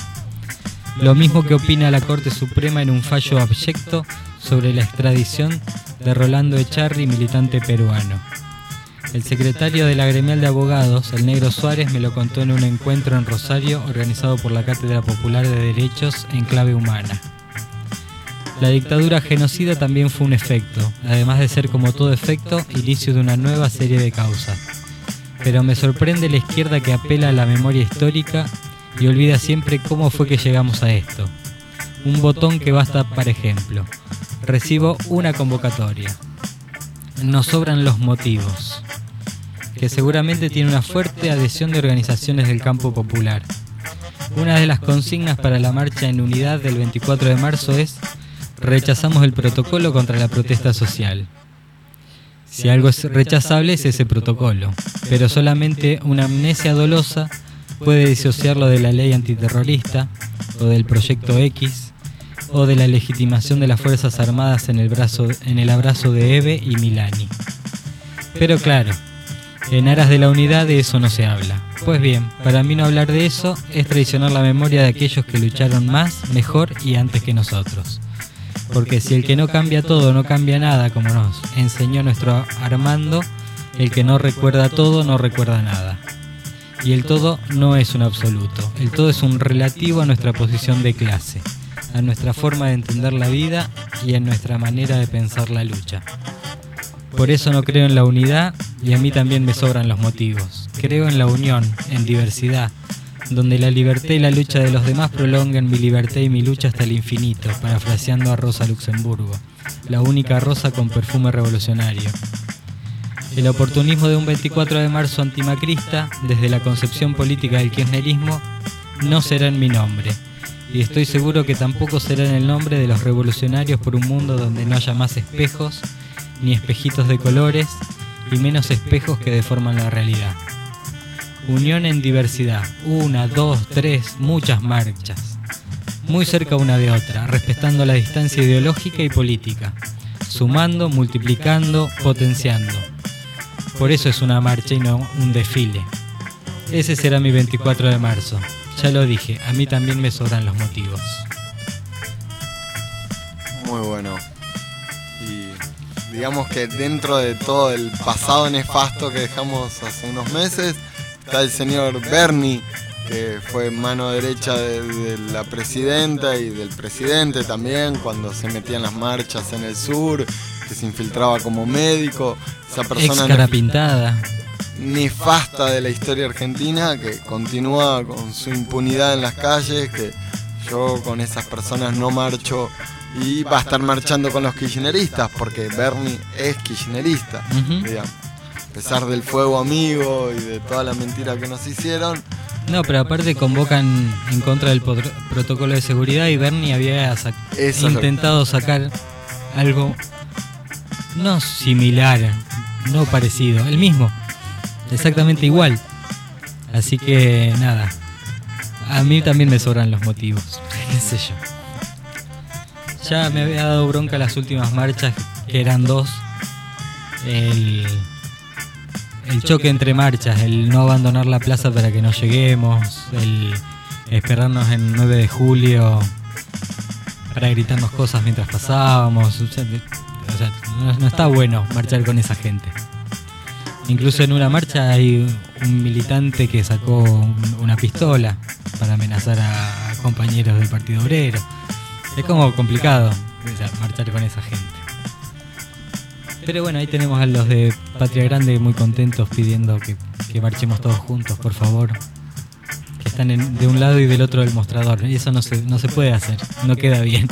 Lo mismo que opina la Corte Suprema en un fallo abyecto sobre la extradición de Rolando Echarri, militante peruano. El secretario de la Gremial de Abogados, el Negro Suárez, me lo contó en un encuentro en Rosario organizado por la Cátedra Popular de Derechos en Clave Humana. La dictadura genocida también fue un efecto, además de ser como todo efecto, inicio de una nueva serie de causas. Pero me sorprende la izquierda que apela a la memoria histórica y olvida siempre cómo fue que llegamos a esto. Un botón que basta para ejemplo. Recibo una convocatoria. Nos sobran los motivos, que seguramente tiene una fuerte adhesión de organizaciones del campo popular. Una de las consignas para la marcha en unidad del veinticuatro de marzo es: rechazamos el protocolo contra la protesta social. Si algo es rechazable es ese protocolo, pero solamente una amnesia dolosa puede disociarlo de la ley antiterrorista, o del proyecto X, o de la legitimación de las Fuerzas Armadas en el, brazo, en el abrazo de Eve y Milani. Pero claro, en aras de la unidad de eso no se habla. Pues bien, para mí no hablar de eso es traicionar la memoria de aquellos que lucharon más, mejor y antes que nosotros. Porque si el que no cambia todo no cambia nada, como nos enseñó nuestro Armando, el que no recuerda todo no recuerda nada. Y el todo no es un absoluto, el todo es un relativo a nuestra posición de clase, a nuestra forma de entender la vida y a nuestra manera de pensar la lucha. Por eso no creo en la unidad y a mí también me sobran los motivos. Creo en la unión, en diversidad, donde la libertad y la lucha de los demás prolongan mi libertad y mi lucha hasta el infinito, parafraseando a Rosa Luxemburgo, la única rosa con perfume revolucionario. El oportunismo de un veinticuatro de marzo antimacrista, desde la concepción política del kirchnerismo, no será en mi nombre, y estoy seguro que tampoco será en el nombre de los revolucionarios por un mundo donde no haya más espejos, ni espejitos de colores, y menos espejos que deforman la realidad. Unión en diversidad, una, dos, tres, muchas marchas, muy cerca una de otra, respetando la distancia ideológica y política, sumando, multiplicando, potenciando. Por eso es una marcha y no un desfile. Ese será mi veinticuatro de marzo. Ya lo dije, a mí también me sobran los motivos. Muy bueno. Y digamos que dentro de todo el pasado nefasto que dejamos hace unos meses, está el señor Bernie, que fue mano derecha de, de la presidenta y del presidente también, cuando se metía en las marchas en el sur, que se infiltraba como médico. Esa persona ex cara pintada, nefasta de la historia argentina, que continúa con su impunidad en las calles, que yo con esas personas no marcho y va a estar marchando con los kirchneristas, porque Bernie es kirchnerista, uh-huh. digamos. a pesar del fuego amigo y de toda la mentira que nos hicieron. No, pero aparte convocan en contra del pot- protocolo de seguridad y Bernie había sac- intentado sacar algo no similar, no parecido, el mismo, exactamente igual. Así que nada, a mí también me sobran los motivos, qué sé yo. Ya me había dado bronca las últimas marchas, que eran dos. El, el choque entre marchas, el no abandonar la plaza para que no lleguemos, el esperarnos en nueve de julio para gritarnos cosas mientras pasábamos. O sea, o sea, no, no está bueno marchar con esa gente. Incluso en una marcha hay un militante que sacó un, una pistola para amenazar a compañeros del Partido Obrero. Es como complicado, o sea, marchar con esa gente. Pero bueno, ahí tenemos a los de Patria Grande muy contentos pidiendo que, que marchemos todos juntos, por favor. Que están en, de un lado y del otro del mostrador. Y eso no se, no se puede hacer, no queda bien.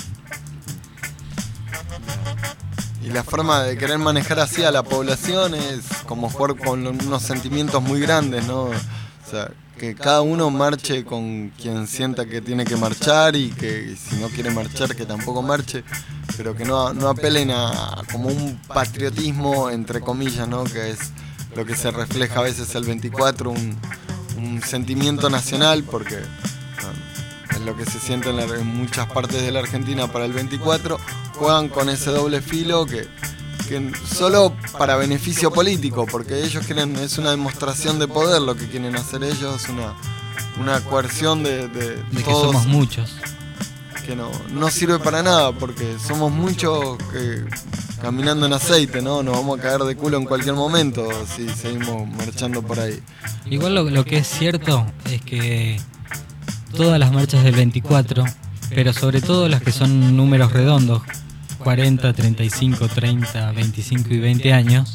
Y la forma de querer manejar así a la población es como jugar con unos sentimientos muy grandes, ¿no? O sea, que cada uno marche con quien sienta que tiene que marchar y que si no quiere marchar que tampoco marche, pero que no, no apelen a como un patriotismo entre comillas, ¿no? Que es lo que se refleja a veces el veinticuatro, un, un sentimiento nacional, porque bueno, es lo que se siente en, la, en muchas partes de la Argentina para el veinticuatro. Juegan con ese doble filo que, que solo para beneficio político, porque ellos quieren, es una demostración de poder lo que quieren hacer ellos, una, una coerción de, de, de todos, que somos muchos. Que no, no sirve para nada, porque somos muchos que, caminando en aceite, ¿no? Nos vamos a caer de culo en cualquier momento si seguimos marchando por ahí. Igual lo, lo que es cierto es que todas las marchas del veinticuatro, pero sobre todo las que son números redondos, cuarenta, treinta y cinco, treinta, veinticinco y veinte años,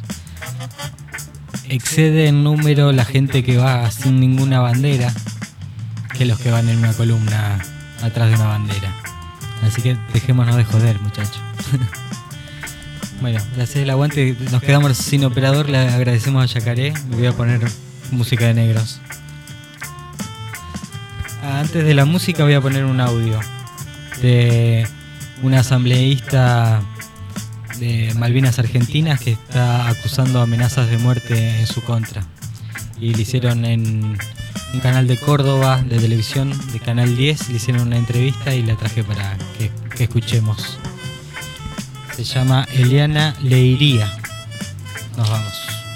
excede en número la gente que va sin ninguna bandera que los que van en una columna atrás de una bandera. Así que dejémonos de joder, muchachos. Bueno, gracias el aguante, nos quedamos sin operador, le agradecemos a Yacaré. Me voy a poner música de negros. Antes de la música voy a poner un audio de una asambleísta de Malvinas Argentinas que está acusando amenazas de muerte en su contra. Y le hicieron en un canal de Córdoba de televisión, de Canal diez, le hicieron una entrevista y la traje para que, que escuchemos. Se llama Eliana Leiría. Nos vamos.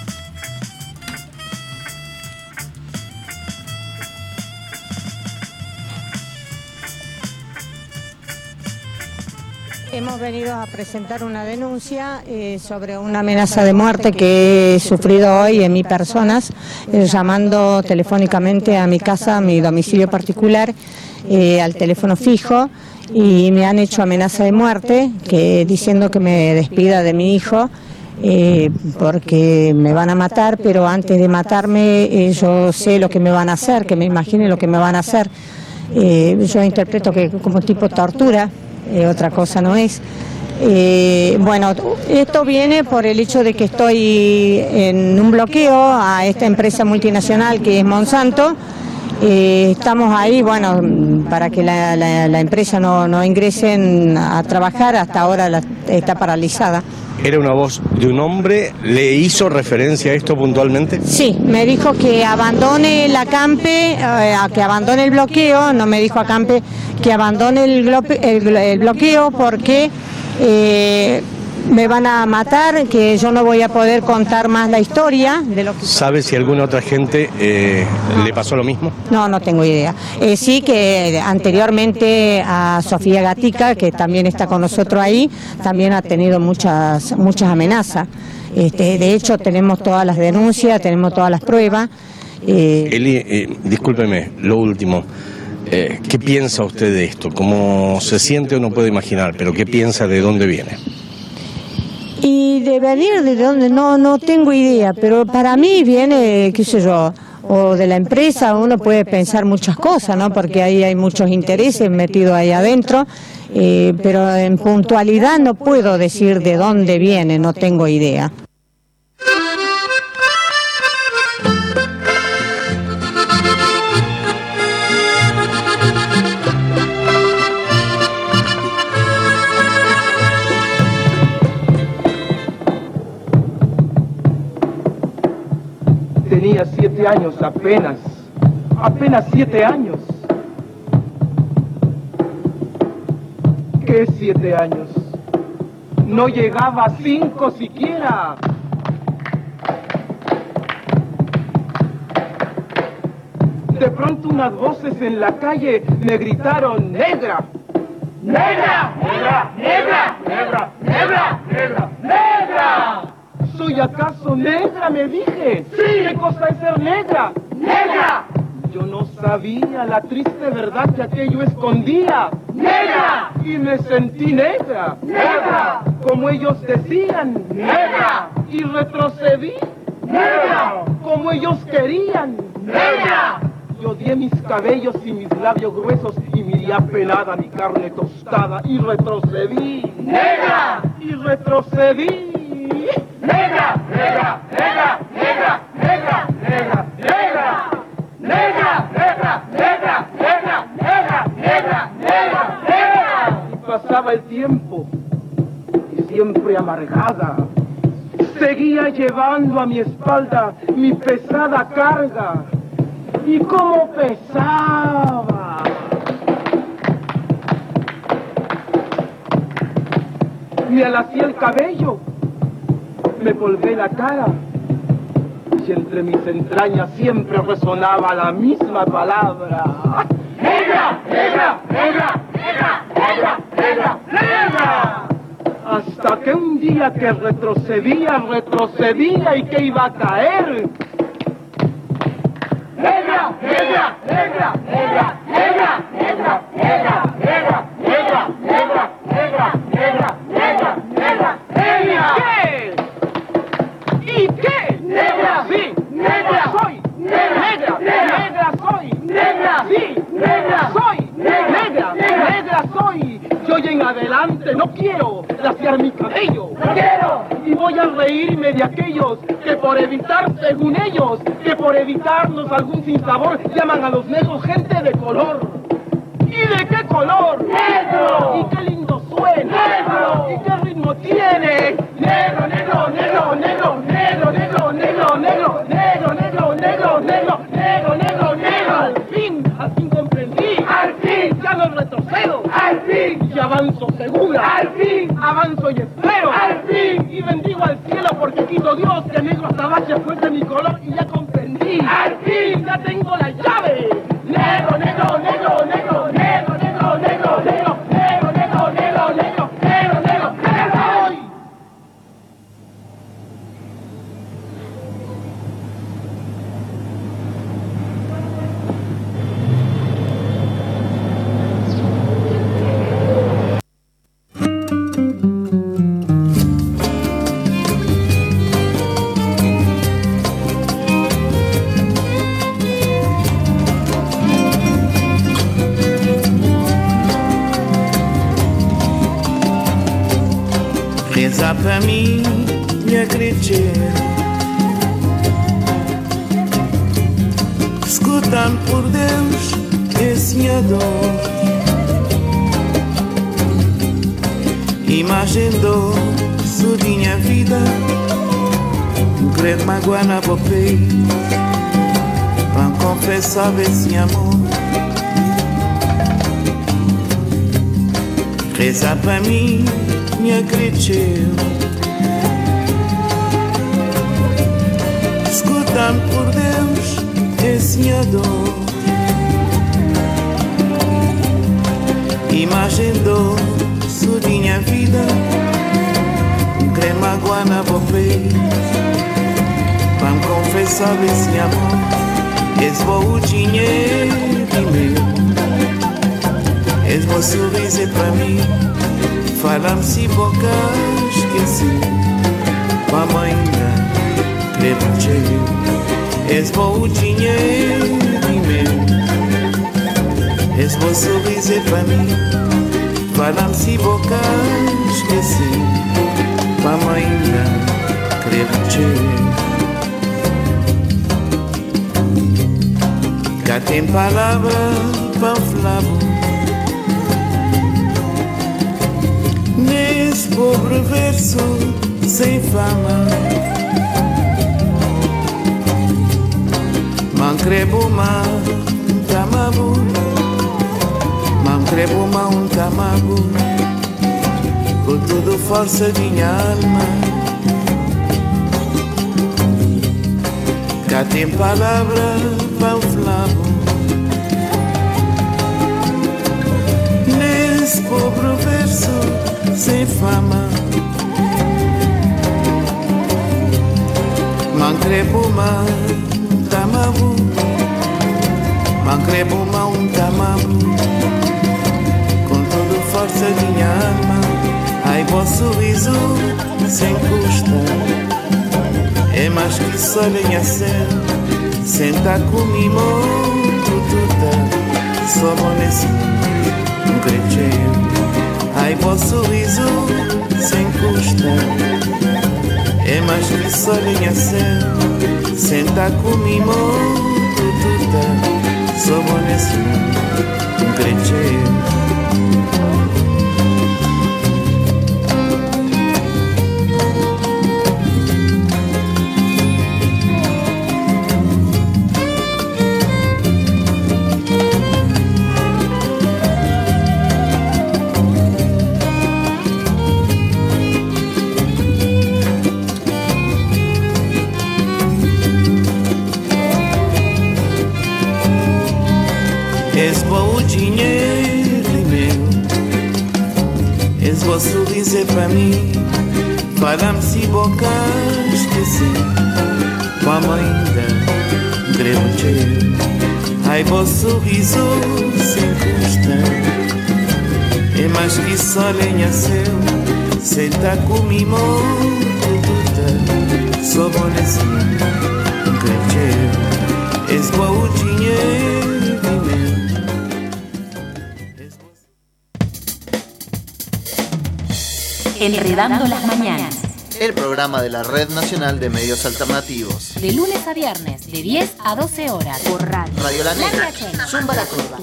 Hemos venido a presentar una denuncia eh, sobre una amenaza de muerte que he sufrido hoy en mi persona, eh, llamando telefónicamente a mi casa, a mi domicilio particular, eh, al teléfono fijo, y me han hecho amenaza de muerte, que diciendo que me despida de mi hijo, eh, porque me van a matar, pero antes de matarme eh, yo sé lo que me van a hacer, que me imagine lo que me van a hacer. Eh, yo interpreto que como tipo tortura. Eh, otra cosa no es. Eh, bueno, esto viene por el hecho de que estoy en un bloqueo a esta empresa multinacional que es Monsanto. Eh, estamos ahí, bueno, para que la, la, la empresa no, no ingresen a trabajar, hasta ahora la, está paralizada. ¿Era una voz de un hombre? ¿Le hizo referencia a esto puntualmente? Sí, me dijo que abandone la CAMPE, eh, que abandone el bloqueo, no me dijo a CAMPE que abandone el, el, el bloqueo porque eh, me van a matar, que yo no voy a poder contar más la historia de lo que... ¿Sabe si alguna otra gente eh, le pasó lo mismo? No, no tengo idea. Eh, sí que anteriormente a Sofía Gatica, que también está con nosotros ahí, también ha tenido muchas, muchas amenazas. Este, de hecho, tenemos todas las denuncias, tenemos todas las pruebas. Eh... Eli, eh, discúlpeme, lo último. Eh, ¿Qué piensa usted de esto? ¿Cómo se siente uno puede imaginar? Pero ¿qué piensa de dónde viene? Y de venir de dónde, no, no tengo idea, pero para mí viene, qué sé yo, o de la empresa, uno puede pensar muchas cosas, ¿no? Porque ahí hay muchos intereses metidos ahí adentro, eh, pero en puntualidad no puedo decir de dónde viene, no tengo idea. siete años apenas, apenas siete años. ¿Qué siete años? No llegaba a cinco siquiera. De pronto unas voces en la calle me gritaron, ¡negra! ¡Negra! ¡Negra! ¡Negra! ¡Negra! ¡Negra! ¡Negra! ¡Negra! ¿Soy acaso negra? Me dije. Sí. ¿Qué cosa es ser negra? ¡Negra! Yo no sabía la triste verdad que aquello escondía. ¡Negra! Y me sentí negra. ¡Negra! Como ellos decían. ¡Negra! Y retrocedí. ¡Negra! Como ellos querían. ¡Negra! Yo odié mis cabellos y mis labios gruesos y miré apenada mi carne tostada y retrocedí. ¡Negra! Y retrocedí. ¡Negra! ¡Negra! ¡Negra! ¡Negra! ¡Negra! ¡Negra! ¡Negra! ¡Negra! ¡Negra! ¡Negra! ¡Negra! ¡Negra! ¡Negra! ¡Negra! ¡Negra! Y pasaba el tiempo y siempre amargada seguía llevando a mi espalda mi pesada carga. Y cómo pesaba. Me alacé el cabello, me polvé la cara, y entre mis entrañas siempre resonaba la misma palabra. ¡Negra! ¡Negra! ¡Negra! ¡Negra! ¡Negra! ¡Negra! ¡Negra! Hasta que un día que retrocedía, retrocedía y que iba a caer. ¡Negra! ¡Negra! ¡Negra! ¡Negra! ¡Negra! ¡Negra! ¡Negra! ¡Negra! ¡Negra! ¡Negra! ¡Negra! ¡Negra! ¡Negra! ¡Negra! ¡Negra! ¿Qué? ¿Y qué? ¡Negra! ¡Sí! ¡Negra! ¡Soy! ¡Negra! ¡Negra soy! ¡Negra! ¡Sí! ¡Negra! ¡Soy! ¡Negra! ¡Negra soy! Yo hoy en adelante no quiero laciar mi cabello. ¡No quiero! Y voy a reírme de aquellos que por evitar, según ellos, que por evitarnos algún sinsabor llaman a los negros gente de color. ¿Y de qué color? ¡Negro! ¿Y qué lindo suena? ¡Negro! ¿Y qué ritmo tiene? ¡Negro, negro, negro, negro, negro, negro, negro, negro, negro, negro, negro, negro, negro, negro, negro! ¡Al fin, al fin comprendí! ¡Al fin! ¡Ya no retrocedo! ¡Al fin! ¡Y avanzo segura! ¡Al fin! ¡Avanzo y espero! ¡Al fin! Y bendigo al cielo porque quito Dios que negro azabache fuese mi color y ya comprendí. ¡Al fin! ¡Ya tengo la llave! ¡Negro, negro, negro, negro, negro, negro, negro, negro, negro, negro, negro, negro, negro, negro, negro! Reza pra mim, minha cretina, escuta-me por Deus, esse minha dor. Imagem dor, sudinha vida, credo magoar na bopei, pra confessar esse amor. Reza pra mim, minha cretina, escuta-me por Deus, esse minha dor. Imagem dor, sudinha vida, creme magoar na bopei, pra me confessar esse amor. Esse bom dinheiro meu, esse bom sorriso é pra mim. Fala-me se boca esqueci, mamãe ainda lembra cheio. Esse bom dinheiro meu, esse bom sorriso é pra mim. Fala-me se boca esqueci, mamãe ainda lembra cheio. Cá tem palavra para falar nesse pobre verso sem fama. Mancrebuma tamabu, mancrebuma um tamabu, com tudo força de minha alma. Cá tem palavra para o flavo, nesse pobre verso sem fama. Mancrebuma tamabu, mancrebuma um tamabu, com toda força de minha alma. Ai, vosso sorriso sem custa, é mais que só lenha céu. Senta comigo, tututa, só bonesse, um crecheio. Ai, vosso sorriso sem custa, é mais que só lenha céu. Senta comigo, tututa, só bonesse, um crecheio. Sorriso pra mim, fala-me se boca esquecer, como ainda creio cheio. Ai, vosso sorriso sem custa, é mais que só lenha seu. Senta comigo, tututa, só bom assim, creio cheio. És boa o dinheiro. Enredando las mañanas. El programa de la Red Nacional de Medios Alternativos. De lunes a viernes, de diez a doce horas. Por radio. Radio La Negra. Zumba la Curva.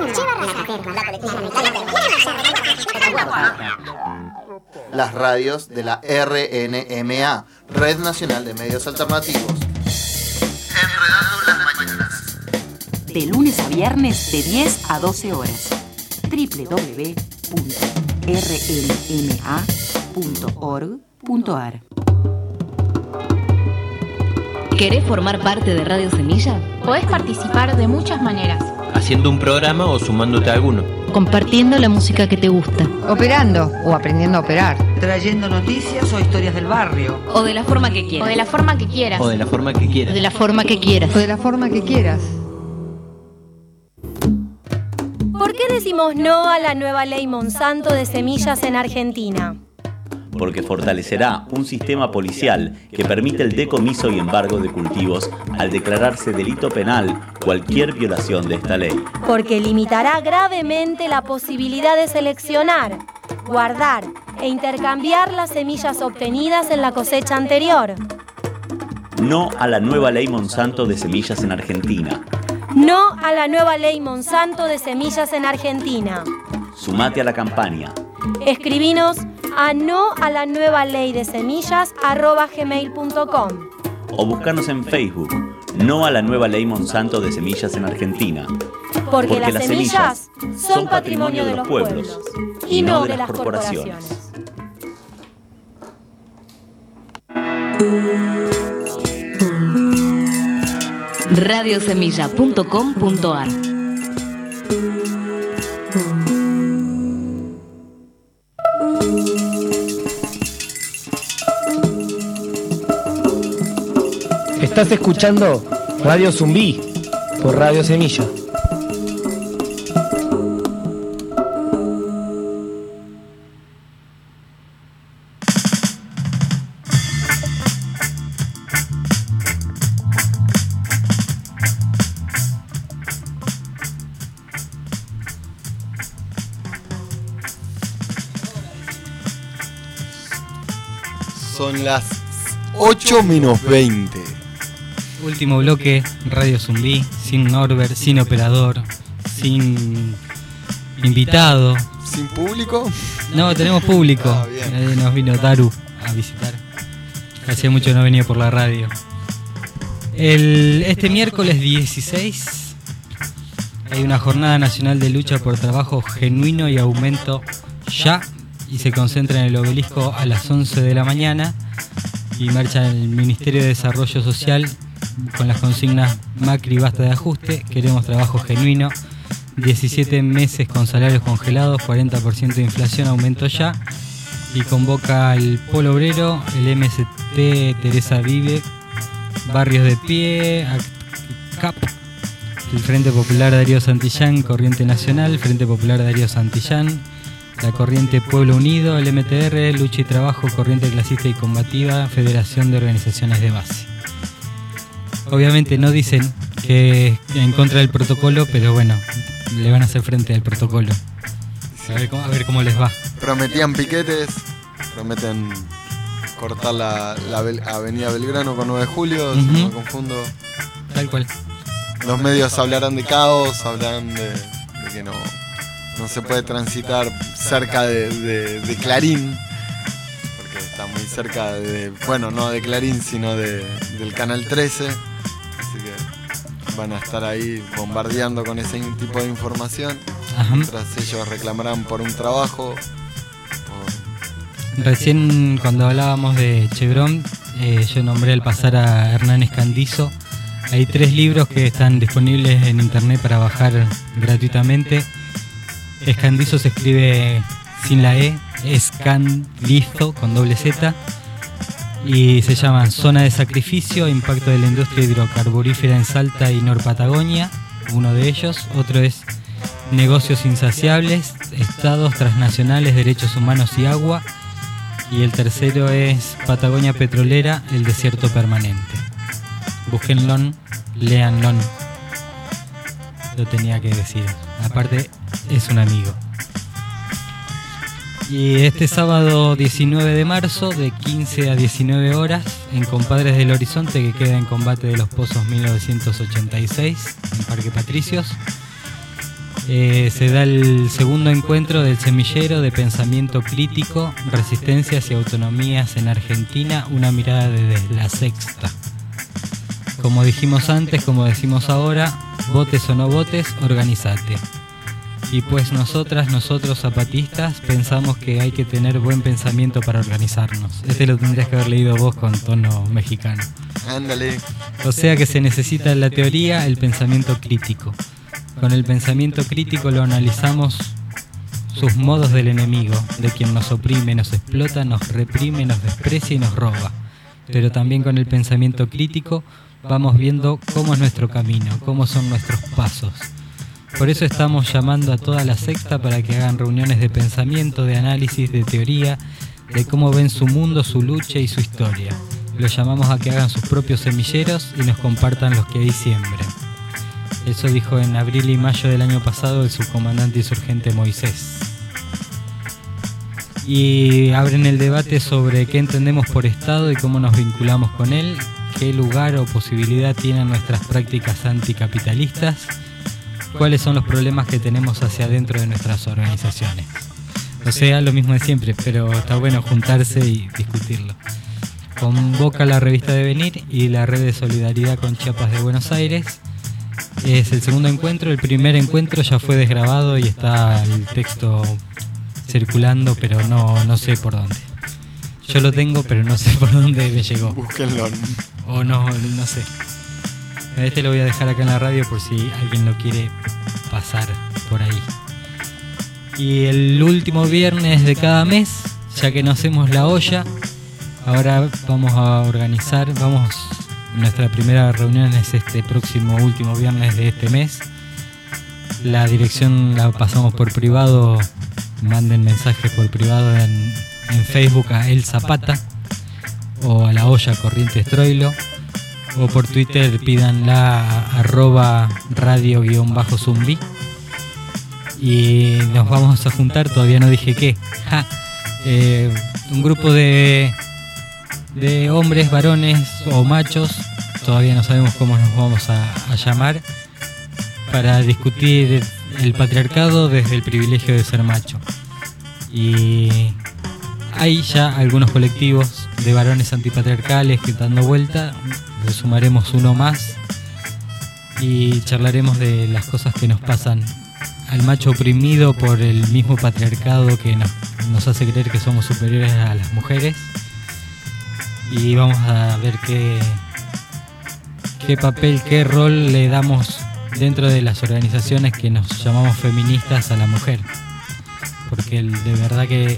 Las radios de la R N M A, Red Nacional de Medios Alternativos. Enredando las mañanas. De lunes a viernes, de diez a doce horas. doble u doble u doble u punto r n m a punto org punto a r. ¿Querés formar parte de Radio Semilla? Podés participar de muchas maneras. Haciendo un programa o sumándote a alguno. Compartiendo la música que te gusta. Operando o aprendiendo a operar. Trayendo noticias o historias del barrio. O de la forma que quieras. O de la forma que quieras. O de la forma que quieras. O de la forma que quieras. O de la forma que quieras. ¿Por qué decimos no a la nueva ley Monsanto de semillas en Argentina? Porque fortalecerá un sistema policial que permite el decomiso y embargo de cultivos al declararse delito penal cualquier violación de esta ley. Porque limitará gravemente la posibilidad de seleccionar, guardar e intercambiar las semillas obtenidas en la cosecha anterior. No a la nueva ley Monsanto de semillas en Argentina. No a la nueva ley Monsanto de semillas en Argentina. Sumate a la campaña. Escribinos a no a la nueva ley de semillas arroba gmail punto com. O buscanos en Facebook. No a la nueva ley Monsanto de semillas en Argentina. Porque, Porque las, las semillas son patrimonio de los pueblos y no de las corporaciones. radio semilla punto com punto a r. Estás escuchando Radio Zumbí por Radio Semilla. Son las ocho menos veinte. Último bloque, Radio Zumbí, sin Norbert, sin operador, sin invitado. ¿Sin público? No, tenemos público. Ah, bien. Eh, nos vino Daru a visitar. Hacía mucho no venía por la radio. El, este miércoles dieciséis hay una jornada nacional de lucha por trabajo genuino y aumento ya, y se concentra en el Obelisco a las once de la mañana y marcha el Ministerio de Desarrollo Social con las consignas Macri basta de ajuste, queremos trabajo genuino, diecisiete meses con salarios congelados, cuarenta por ciento de inflación, aumento ya, y convoca al Polo Obrero, el M S T Teresa Vive, Barrios de Pie, A C A P, el Frente Popular Darío Santillán, Corriente Nacional, Frente Popular Darío Santillán, la Corriente Pueblo Unido, el M T R, Lucha y Trabajo, Corriente Clasista y Combativa, Federación de Organizaciones de Base. Obviamente no dicen que en contra del protocolo, pero bueno, le van a hacer frente al protocolo. A ver cómo, a ver cómo les va. Prometían piquetes, prometen cortar la, la Bel- avenida Belgrano con nueve de julio, uh-huh. Si no me confundo. Tal cual. Los medios hablarán de caos, hablarán de, de que no, no se puede transitar cerca de, de, de Clarín, porque está muy cerca de, bueno, no de Clarín, sino de, del Canal trece, así que van a estar ahí bombardeando con ese tipo de información. Ajá. Mientras ellos reclamarán por un trabajo. Por... Recién cuando hablábamos de Chevron, eh, yo nombré al pasar a Hernán Escandizo. Hay tres libros que están disponibles en internet para bajar gratuitamente. Escandizo se escribe sin la E, Escandizo con doble Z, y se llaman Zona de Sacrificio, Impacto de la Industria Hidrocarburífera en Salta y Norpatagonia, uno de ellos. Otro es Negocios Insaciables, Estados Transnacionales, Derechos Humanos y Agua. Y el tercero es Patagonia Petrolera, el Desierto Permanente. Búsquenlo, léanlo. Lo tenía que decir. Aparte, es un amigo. Y este sábado diecinueve de marzo, de quince a diecinueve horas, en Compadres del Horizonte, que queda en Combate de los Pozos mil novecientos ochenta y seis, en Parque Patricios, eh, se da el segundo encuentro del Semillero de Pensamiento Crítico, Resistencias y Autonomías en Argentina, una mirada desde la Sexta. Como dijimos antes, como decimos ahora, votes o no votes, organizate. Y pues nosotras, nosotros zapatistas, pensamos que hay que tener buen pensamiento para organizarnos. Este lo tendrías que haber leído vos con tono mexicano. Ándale. O sea que se necesita en la teoría el pensamiento crítico. Con el pensamiento crítico lo analizamos sus modos del enemigo, de quien nos oprime, nos explota, nos reprime, nos desprecia y nos roba. Pero también con el pensamiento crítico vamos viendo cómo es nuestro camino, cómo son nuestros pasos. Por eso estamos llamando a toda la secta para que hagan reuniones de pensamiento, de análisis, de teoría, de cómo ven su mundo, su lucha y su historia. Los llamamos a que hagan sus propios semilleros y nos compartan los que ahí siembren. Eso dijo en abril y mayo del año pasado el subcomandante insurgente Moisés. Y abren el debate sobre qué entendemos por Estado y cómo nos vinculamos con él, qué lugar o posibilidad tienen nuestras prácticas anticapitalistas, cuáles son los problemas que tenemos hacia adentro de nuestras organizaciones. O sea, lo mismo de siempre, pero está bueno juntarse y discutirlo. Convoca la revista Devenir y la red de solidaridad con Chiapas de Buenos Aires. Es el segundo encuentro, el primer encuentro ya fue desgrabado y está el texto circulando, pero no, no sé por dónde. Yo lo tengo, pero no sé por dónde me llegó. Búsquenlo. O no, no sé. Este lo voy a dejar acá en la radio por si alguien lo quiere pasar por ahí. Y el último viernes de cada mes, ya que no hacemos la olla, ahora vamos a organizar, vamos, nuestra primera reunión es este próximo último viernes de este mes. La dirección la pasamos por privado, manden mensajes por privado en, en Facebook a El Zapata o a la olla Corrientes Troilo, o por Twitter pídanla a arroba radio-zumbi. Y nos vamos a juntar, todavía no dije qué, ja, eh, un grupo de, de hombres, varones o machos, todavía no sabemos cómo nos vamos a, a llamar, para discutir el patriarcado desde el privilegio de ser macho. Y hay ya algunos colectivos de varones antipatriarcales que dando vuelta, le sumaremos uno más y charlaremos de las cosas que nos pasan al macho oprimido por el mismo patriarcado que nos, nos hace creer que somos superiores a las mujeres. Y vamos a ver qué, qué papel, qué rol le damos dentro de las organizaciones que nos llamamos feministas a la mujer. Porque el, de verdad que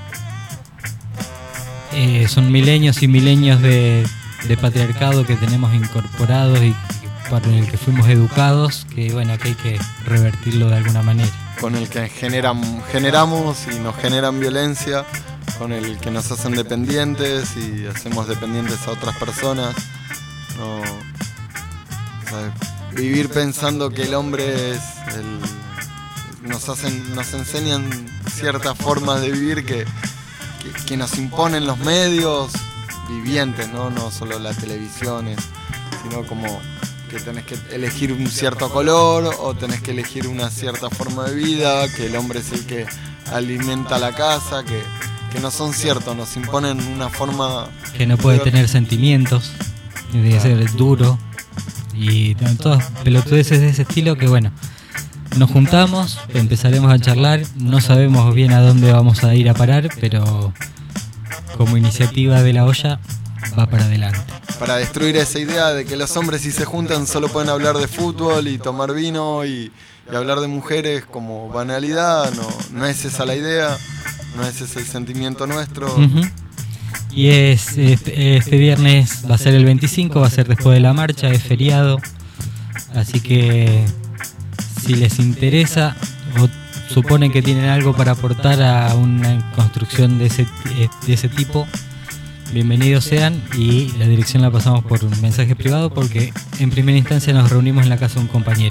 eh, son milenios y milenios de, de patriarcado que tenemos incorporados y para el que fuimos educados, que bueno, que hay que revertirlo de alguna manera. Con el que generan, generamos y nos generan violencia, con el que nos hacen dependientes y hacemos dependientes a otras personas. No, o sea, vivir pensando que el hombre es el, nos hacen, nos enseñan ciertas formas de vivir que, que, que nos imponen los medios vivientes, ¿no? No solo las televisiones, sino como que tenés que elegir un cierto color o tenés que elegir una cierta forma de vida, que el hombre es el que alimenta la casa, que, que no son ciertos, nos imponen una forma... Que no puede tener sentimientos, tiene que ser duro y todas pelotudeces de ese estilo que bueno, nos juntamos, empezaremos a charlar, no sabemos bien a dónde vamos a ir a parar, pero como iniciativa de la olla va para adelante. Para destruir esa idea de que los hombres si se juntan solo pueden hablar de fútbol y tomar vino y, y hablar de mujeres como banalidad, no, no es esa la idea, no es ese el sentimiento nuestro. Uh-huh. Y es este, este viernes va a ser el veinticinco, va a ser después de la marcha, es feriado, así que si les interesa o suponen que tienen algo para aportar a una construcción de ese, de ese tipo, bienvenidos sean, y la dirección la pasamos por un mensaje privado porque en primera instancia nos reunimos en la casa de un compañero.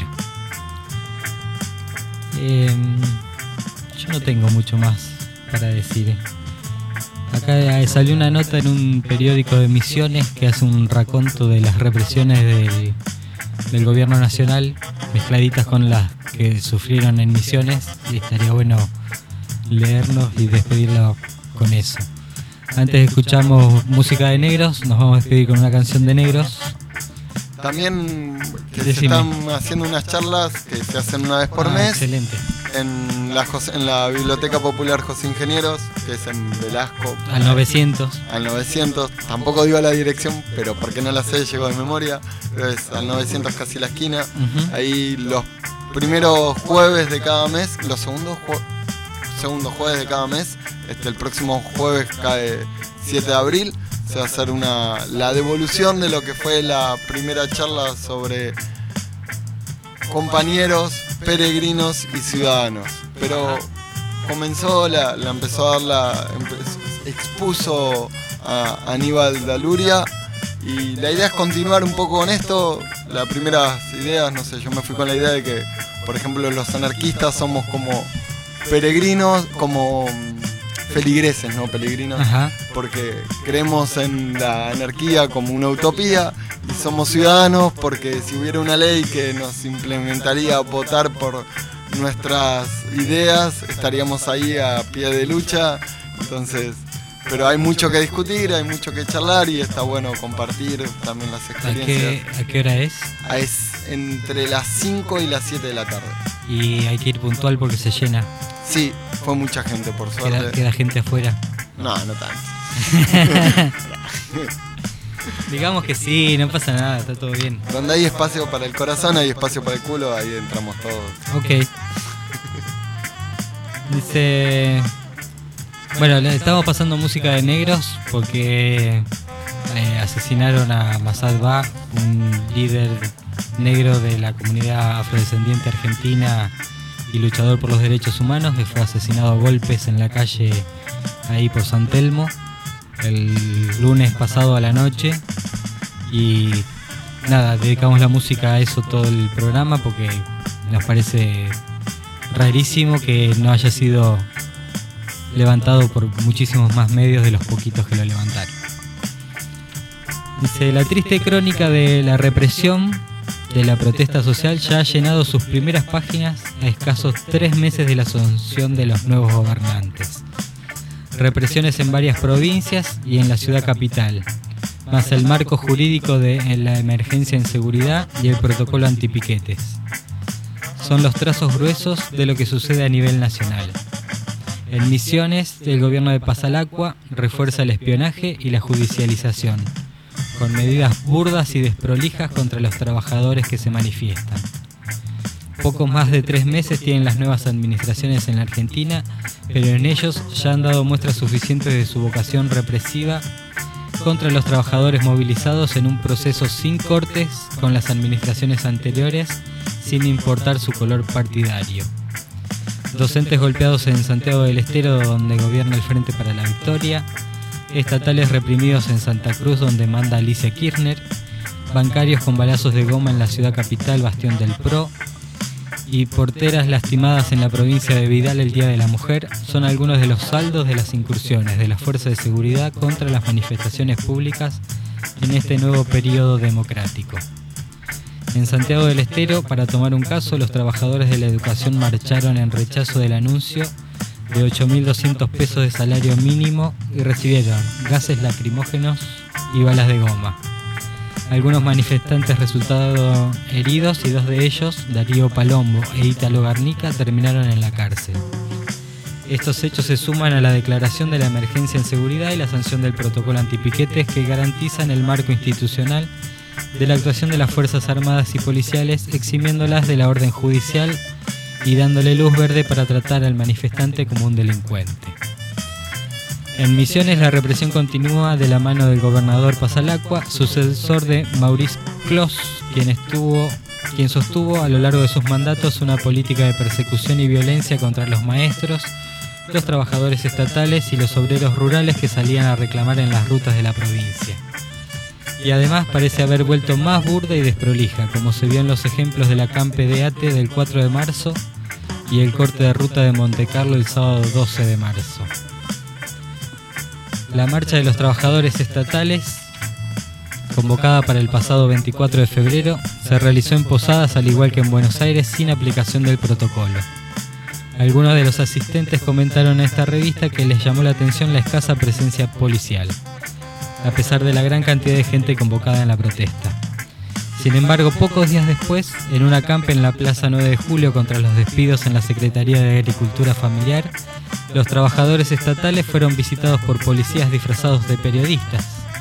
Eh, yo no tengo mucho más para decir. Acá salió una nota en un periódico de Misiones que hace un raconto de las represiones del, del gobierno nacional mezcladitas con las que sufrieron en Misiones, y estaría bueno leernos y despedirlo con eso. Antes escuchamos música de negros, nos vamos a despedir con una canción de negros. También que Decime. se están haciendo unas charlas que se hacen una vez por Ah, mes excelente. en la, José- en la Biblioteca Popular José Ingenieros, que es en Velasco. Al novecientos. Al novecientos, tampoco digo la dirección, pero porque no la sé, llegó de memoria, pero es al novecientos casi la esquina. Uh-huh. Ahí los primeros jueves de cada mes, los segundos, jue- segundos jueves de cada mes, este, el próximo jueves cae siete de abril, se va a hacer una, la devolución de lo que fue la primera charla sobre compañeros, peregrinos y ciudadanos. Pero comenzó, la, la empezó a dar la, empe- expuso a Aníbal Daluria, y la idea es continuar un poco con esto. Las primeras ideas, no sé, yo me fui con la idea de que, por ejemplo, los anarquistas somos como peregrinos, como feligreses, ¿no? Peregrinos, Ajá. porque creemos en la anarquía como una utopía, y somos ciudadanos porque si hubiera una ley que nos implementaría votar por nuestras ideas, estaríamos ahí a pie de lucha. Entonces, pero hay mucho que discutir, hay mucho que charlar, y está bueno compartir también las ¿A experiencias. qué, ¿A qué hora es? Ah, Es entre las cinco y las siete de la tarde. Y hay que ir puntual porque se llena. Sí, fue mucha gente, por Queda, suerte. queda gente afuera. No, no tanto. Digamos que sí, no pasa nada, está todo bien. Donde hay espacio para el corazón, hay espacio para el culo, ahí entramos todos. Ok. Dice... Bueno, le estamos pasando música de negros porque eh, asesinaron a Masad Ba, un líder negro de la comunidad afrodescendiente argentina y luchador por los derechos humanos, que fue asesinado a golpes en la calle ahí por San Telmo el lunes pasado a la noche. Y nada, dedicamos la música a eso todo el programa porque nos parece rarísimo que no haya sido levantado por muchísimos más medios de los poquitos que lo levantaron. Dice, la triste crónica de la represión de la protesta social ya ha llenado sus primeras páginas a escasos tres meses de la asunción de los nuevos gobernantes. Represiones en varias provincias y en la ciudad capital. más el marco jurídico de la emergencia en seguridad y el protocolo antipiquetes. Son los trazos gruesos de lo que sucede a nivel nacional. En Misiones, el gobierno de Pasalacqua refuerza el espionaje y la judicialización, con medidas burdas y desprolijas contra los trabajadores que se manifiestan. Poco más de tres meses tienen las nuevas administraciones en la Argentina, pero en ellos ya han dado muestras suficientes de su vocación represiva contra los trabajadores movilizados en un proceso sin cortes con las administraciones anteriores, sin importar su color partidario. Docentes golpeados en Santiago del Estero, donde gobierna el Frente para la Victoria, estatales reprimidos en Santa Cruz, donde manda Alicia Kirchner, bancarios con balazos de goma en la ciudad capital, bastión del P R O, y porteras lastimadas en la provincia de Vidal el Día de la Mujer, son algunos de los saldos de las incursiones de las fuerzas de seguridad contra las manifestaciones públicas en este nuevo periodo democrático. En Santiago del Estero, para tomar un caso, los trabajadores de la educación marcharon en rechazo del anuncio de ocho mil doscientos pesos de salario mínimo y recibieron gases lacrimógenos y balas de goma. Algunos manifestantes resultaron heridos y dos de ellos, Darío Palombo e Ítalo Garnica, terminaron en la cárcel. Estos hechos se suman a la declaración de la emergencia en seguridad y la sanción del protocolo antipiquetes que garantizan el marco institucional de la actuación de las Fuerzas Armadas y Policiales, eximiéndolas de la orden judicial y dándole luz verde para tratar al manifestante como un delincuente. En Misiones, la represión continúa de la mano del gobernador Pasalacqua, sucesor de Maurice Clos, quien, estuvo, quien sostuvo a lo largo de sus mandatos una política de persecución y violencia contra los maestros, los trabajadores estatales y los obreros rurales que salían a reclamar en las rutas de la provincia. Y además parece haber vuelto más burda y desprolija, como se vio en los ejemplos de la Campe de Ate del cuatro de marzo y el corte de ruta de Montecarlo el sábado doce de marzo. La marcha de los trabajadores estatales, convocada para el pasado veinticuatro de febrero, se realizó en Posadas al igual que en Buenos Aires sin aplicación del protocolo. Algunos de los asistentes comentaron a esta revista que les llamó la atención la escasa presencia policial, a pesar de la gran cantidad de gente convocada en la protesta. Sin embargo, pocos días después, en una acampe en la Plaza nueve de julio contra los despidos en la Secretaría de Agricultura Familiar, los trabajadores estatales fueron visitados por policías disfrazados de periodistas.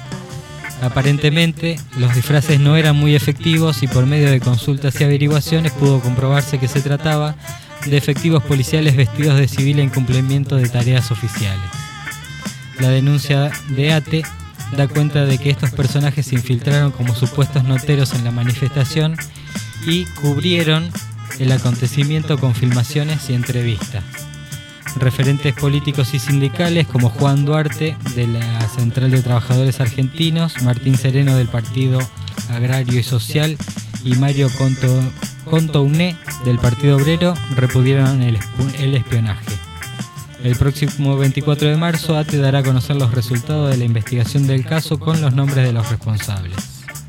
Aparentemente, los disfraces no eran muy efectivos y por medio de consultas y averiguaciones pudo comprobarse que se trataba de efectivos policiales vestidos de civil en cumplimiento de tareas oficiales. La denuncia de ATE da cuenta de que estos personajes se infiltraron como supuestos noteros en la manifestación y cubrieron el acontecimiento con filmaciones y entrevistas. Referentes políticos y sindicales como Juan Duarte de la Central de Trabajadores Argentinos, Martín Sereno del Partido Agrario y Social y Mario Conto, Contouné del Partido Obrero repudiaron el, el espionaje. El próximo veinticuatro de marzo, ATE dará a conocer los resultados de la investigación del caso con los nombres de los responsables.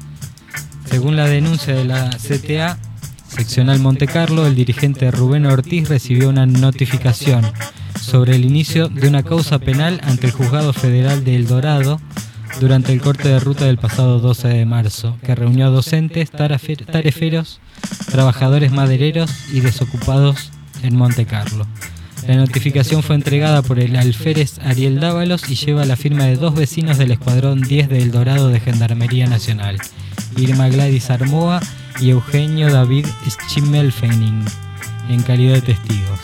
Según la denuncia de la C T A, seccional Montecarlo, el dirigente Rubén Ortiz recibió una notificación sobre el inicio de una causa penal ante el Juzgado Federal de El Dorado durante el corte de ruta del pasado doce de marzo, que reunió a docentes, tareferos, trabajadores madereros y desocupados en Montecarlo. La notificación fue entregada por el alférez Ariel Dávalos y lleva la firma de dos vecinos del Escuadrón diez de El Dorado de Gendarmería Nacional, Irma Gladys Armoa y Eugenio David Schimmelfenning, en calidad de testigos.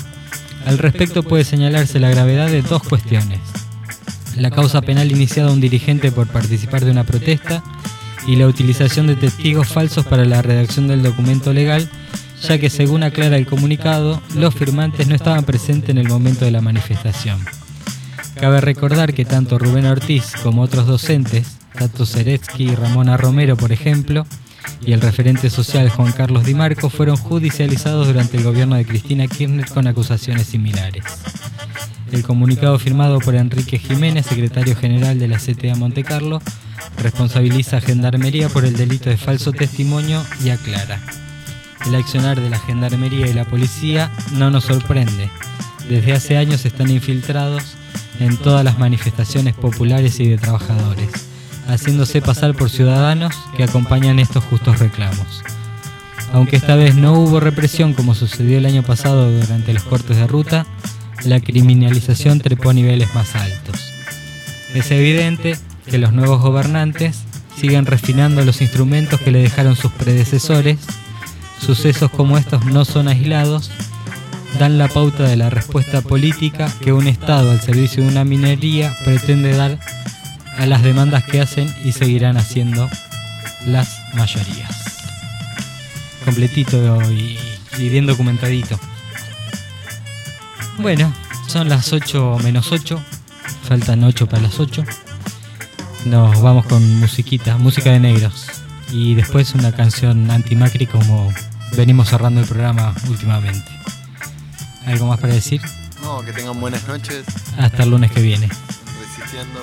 Al respecto puede señalarse la gravedad de dos cuestiones: la causa penal iniciada a un dirigente por participar de una protesta y la utilización de testigos falsos para la redacción del documento legal, ya que según aclara el comunicado, los firmantes no estaban presentes en el momento de la manifestación. Cabe recordar que tanto Rubén Ortiz como otros docentes, Tato Seretsky y Ramona Romero por ejemplo, y el referente social Juan Carlos Di Marco fueron judicializados durante el gobierno de Cristina Kirchner con acusaciones similares. El comunicado firmado por Enrique Jiménez, secretario general de la C T A Montecarlo, responsabiliza a Gendarmería por el delito de falso testimonio y aclara: el accionar de la Gendarmería y la policía no nos sorprende. Desde hace años están infiltrados en todas las manifestaciones populares y de trabajadores. haciéndose pasar por ciudadanos que acompañan estos justos reclamos. Aunque esta vez no hubo represión como sucedió el año pasado durante los cortes de ruta, la criminalización trepó a niveles más altos. Es evidente que los nuevos gobernantes siguen refinando los instrumentos que le dejaron sus predecesores. Sucesos como estos no son aislados, dan la pauta de la respuesta política que un Estado al servicio de una minoría pretende dar a las demandas que hacen y seguirán haciendo las mayorías. Completito y, y bien documentadito. Bueno, son las ocho menos ocho, faltan ocho para las ocho. Nos vamos con musiquita, música de negros. Y después una canción anti-Macri como venimos cerrando el programa últimamente. ¿Algo más para decir? No, que tengan buenas noches. Hasta el lunes que viene. Resistiendo.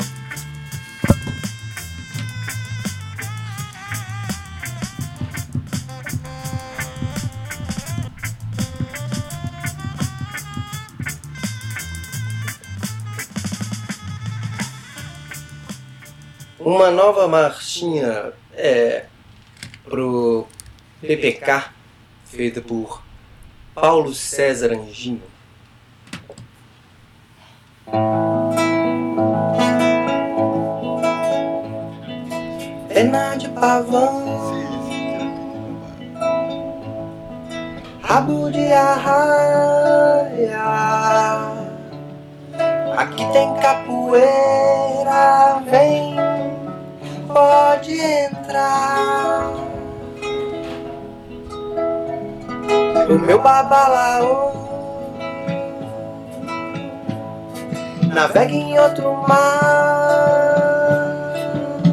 Uma nova marchinha é pro P P K, feita por Paulo César Angino. Pena de pavão, rabo de arraia, aqui tem capoeira, vem, pode entrar. O meu babalaô navega em outro mar.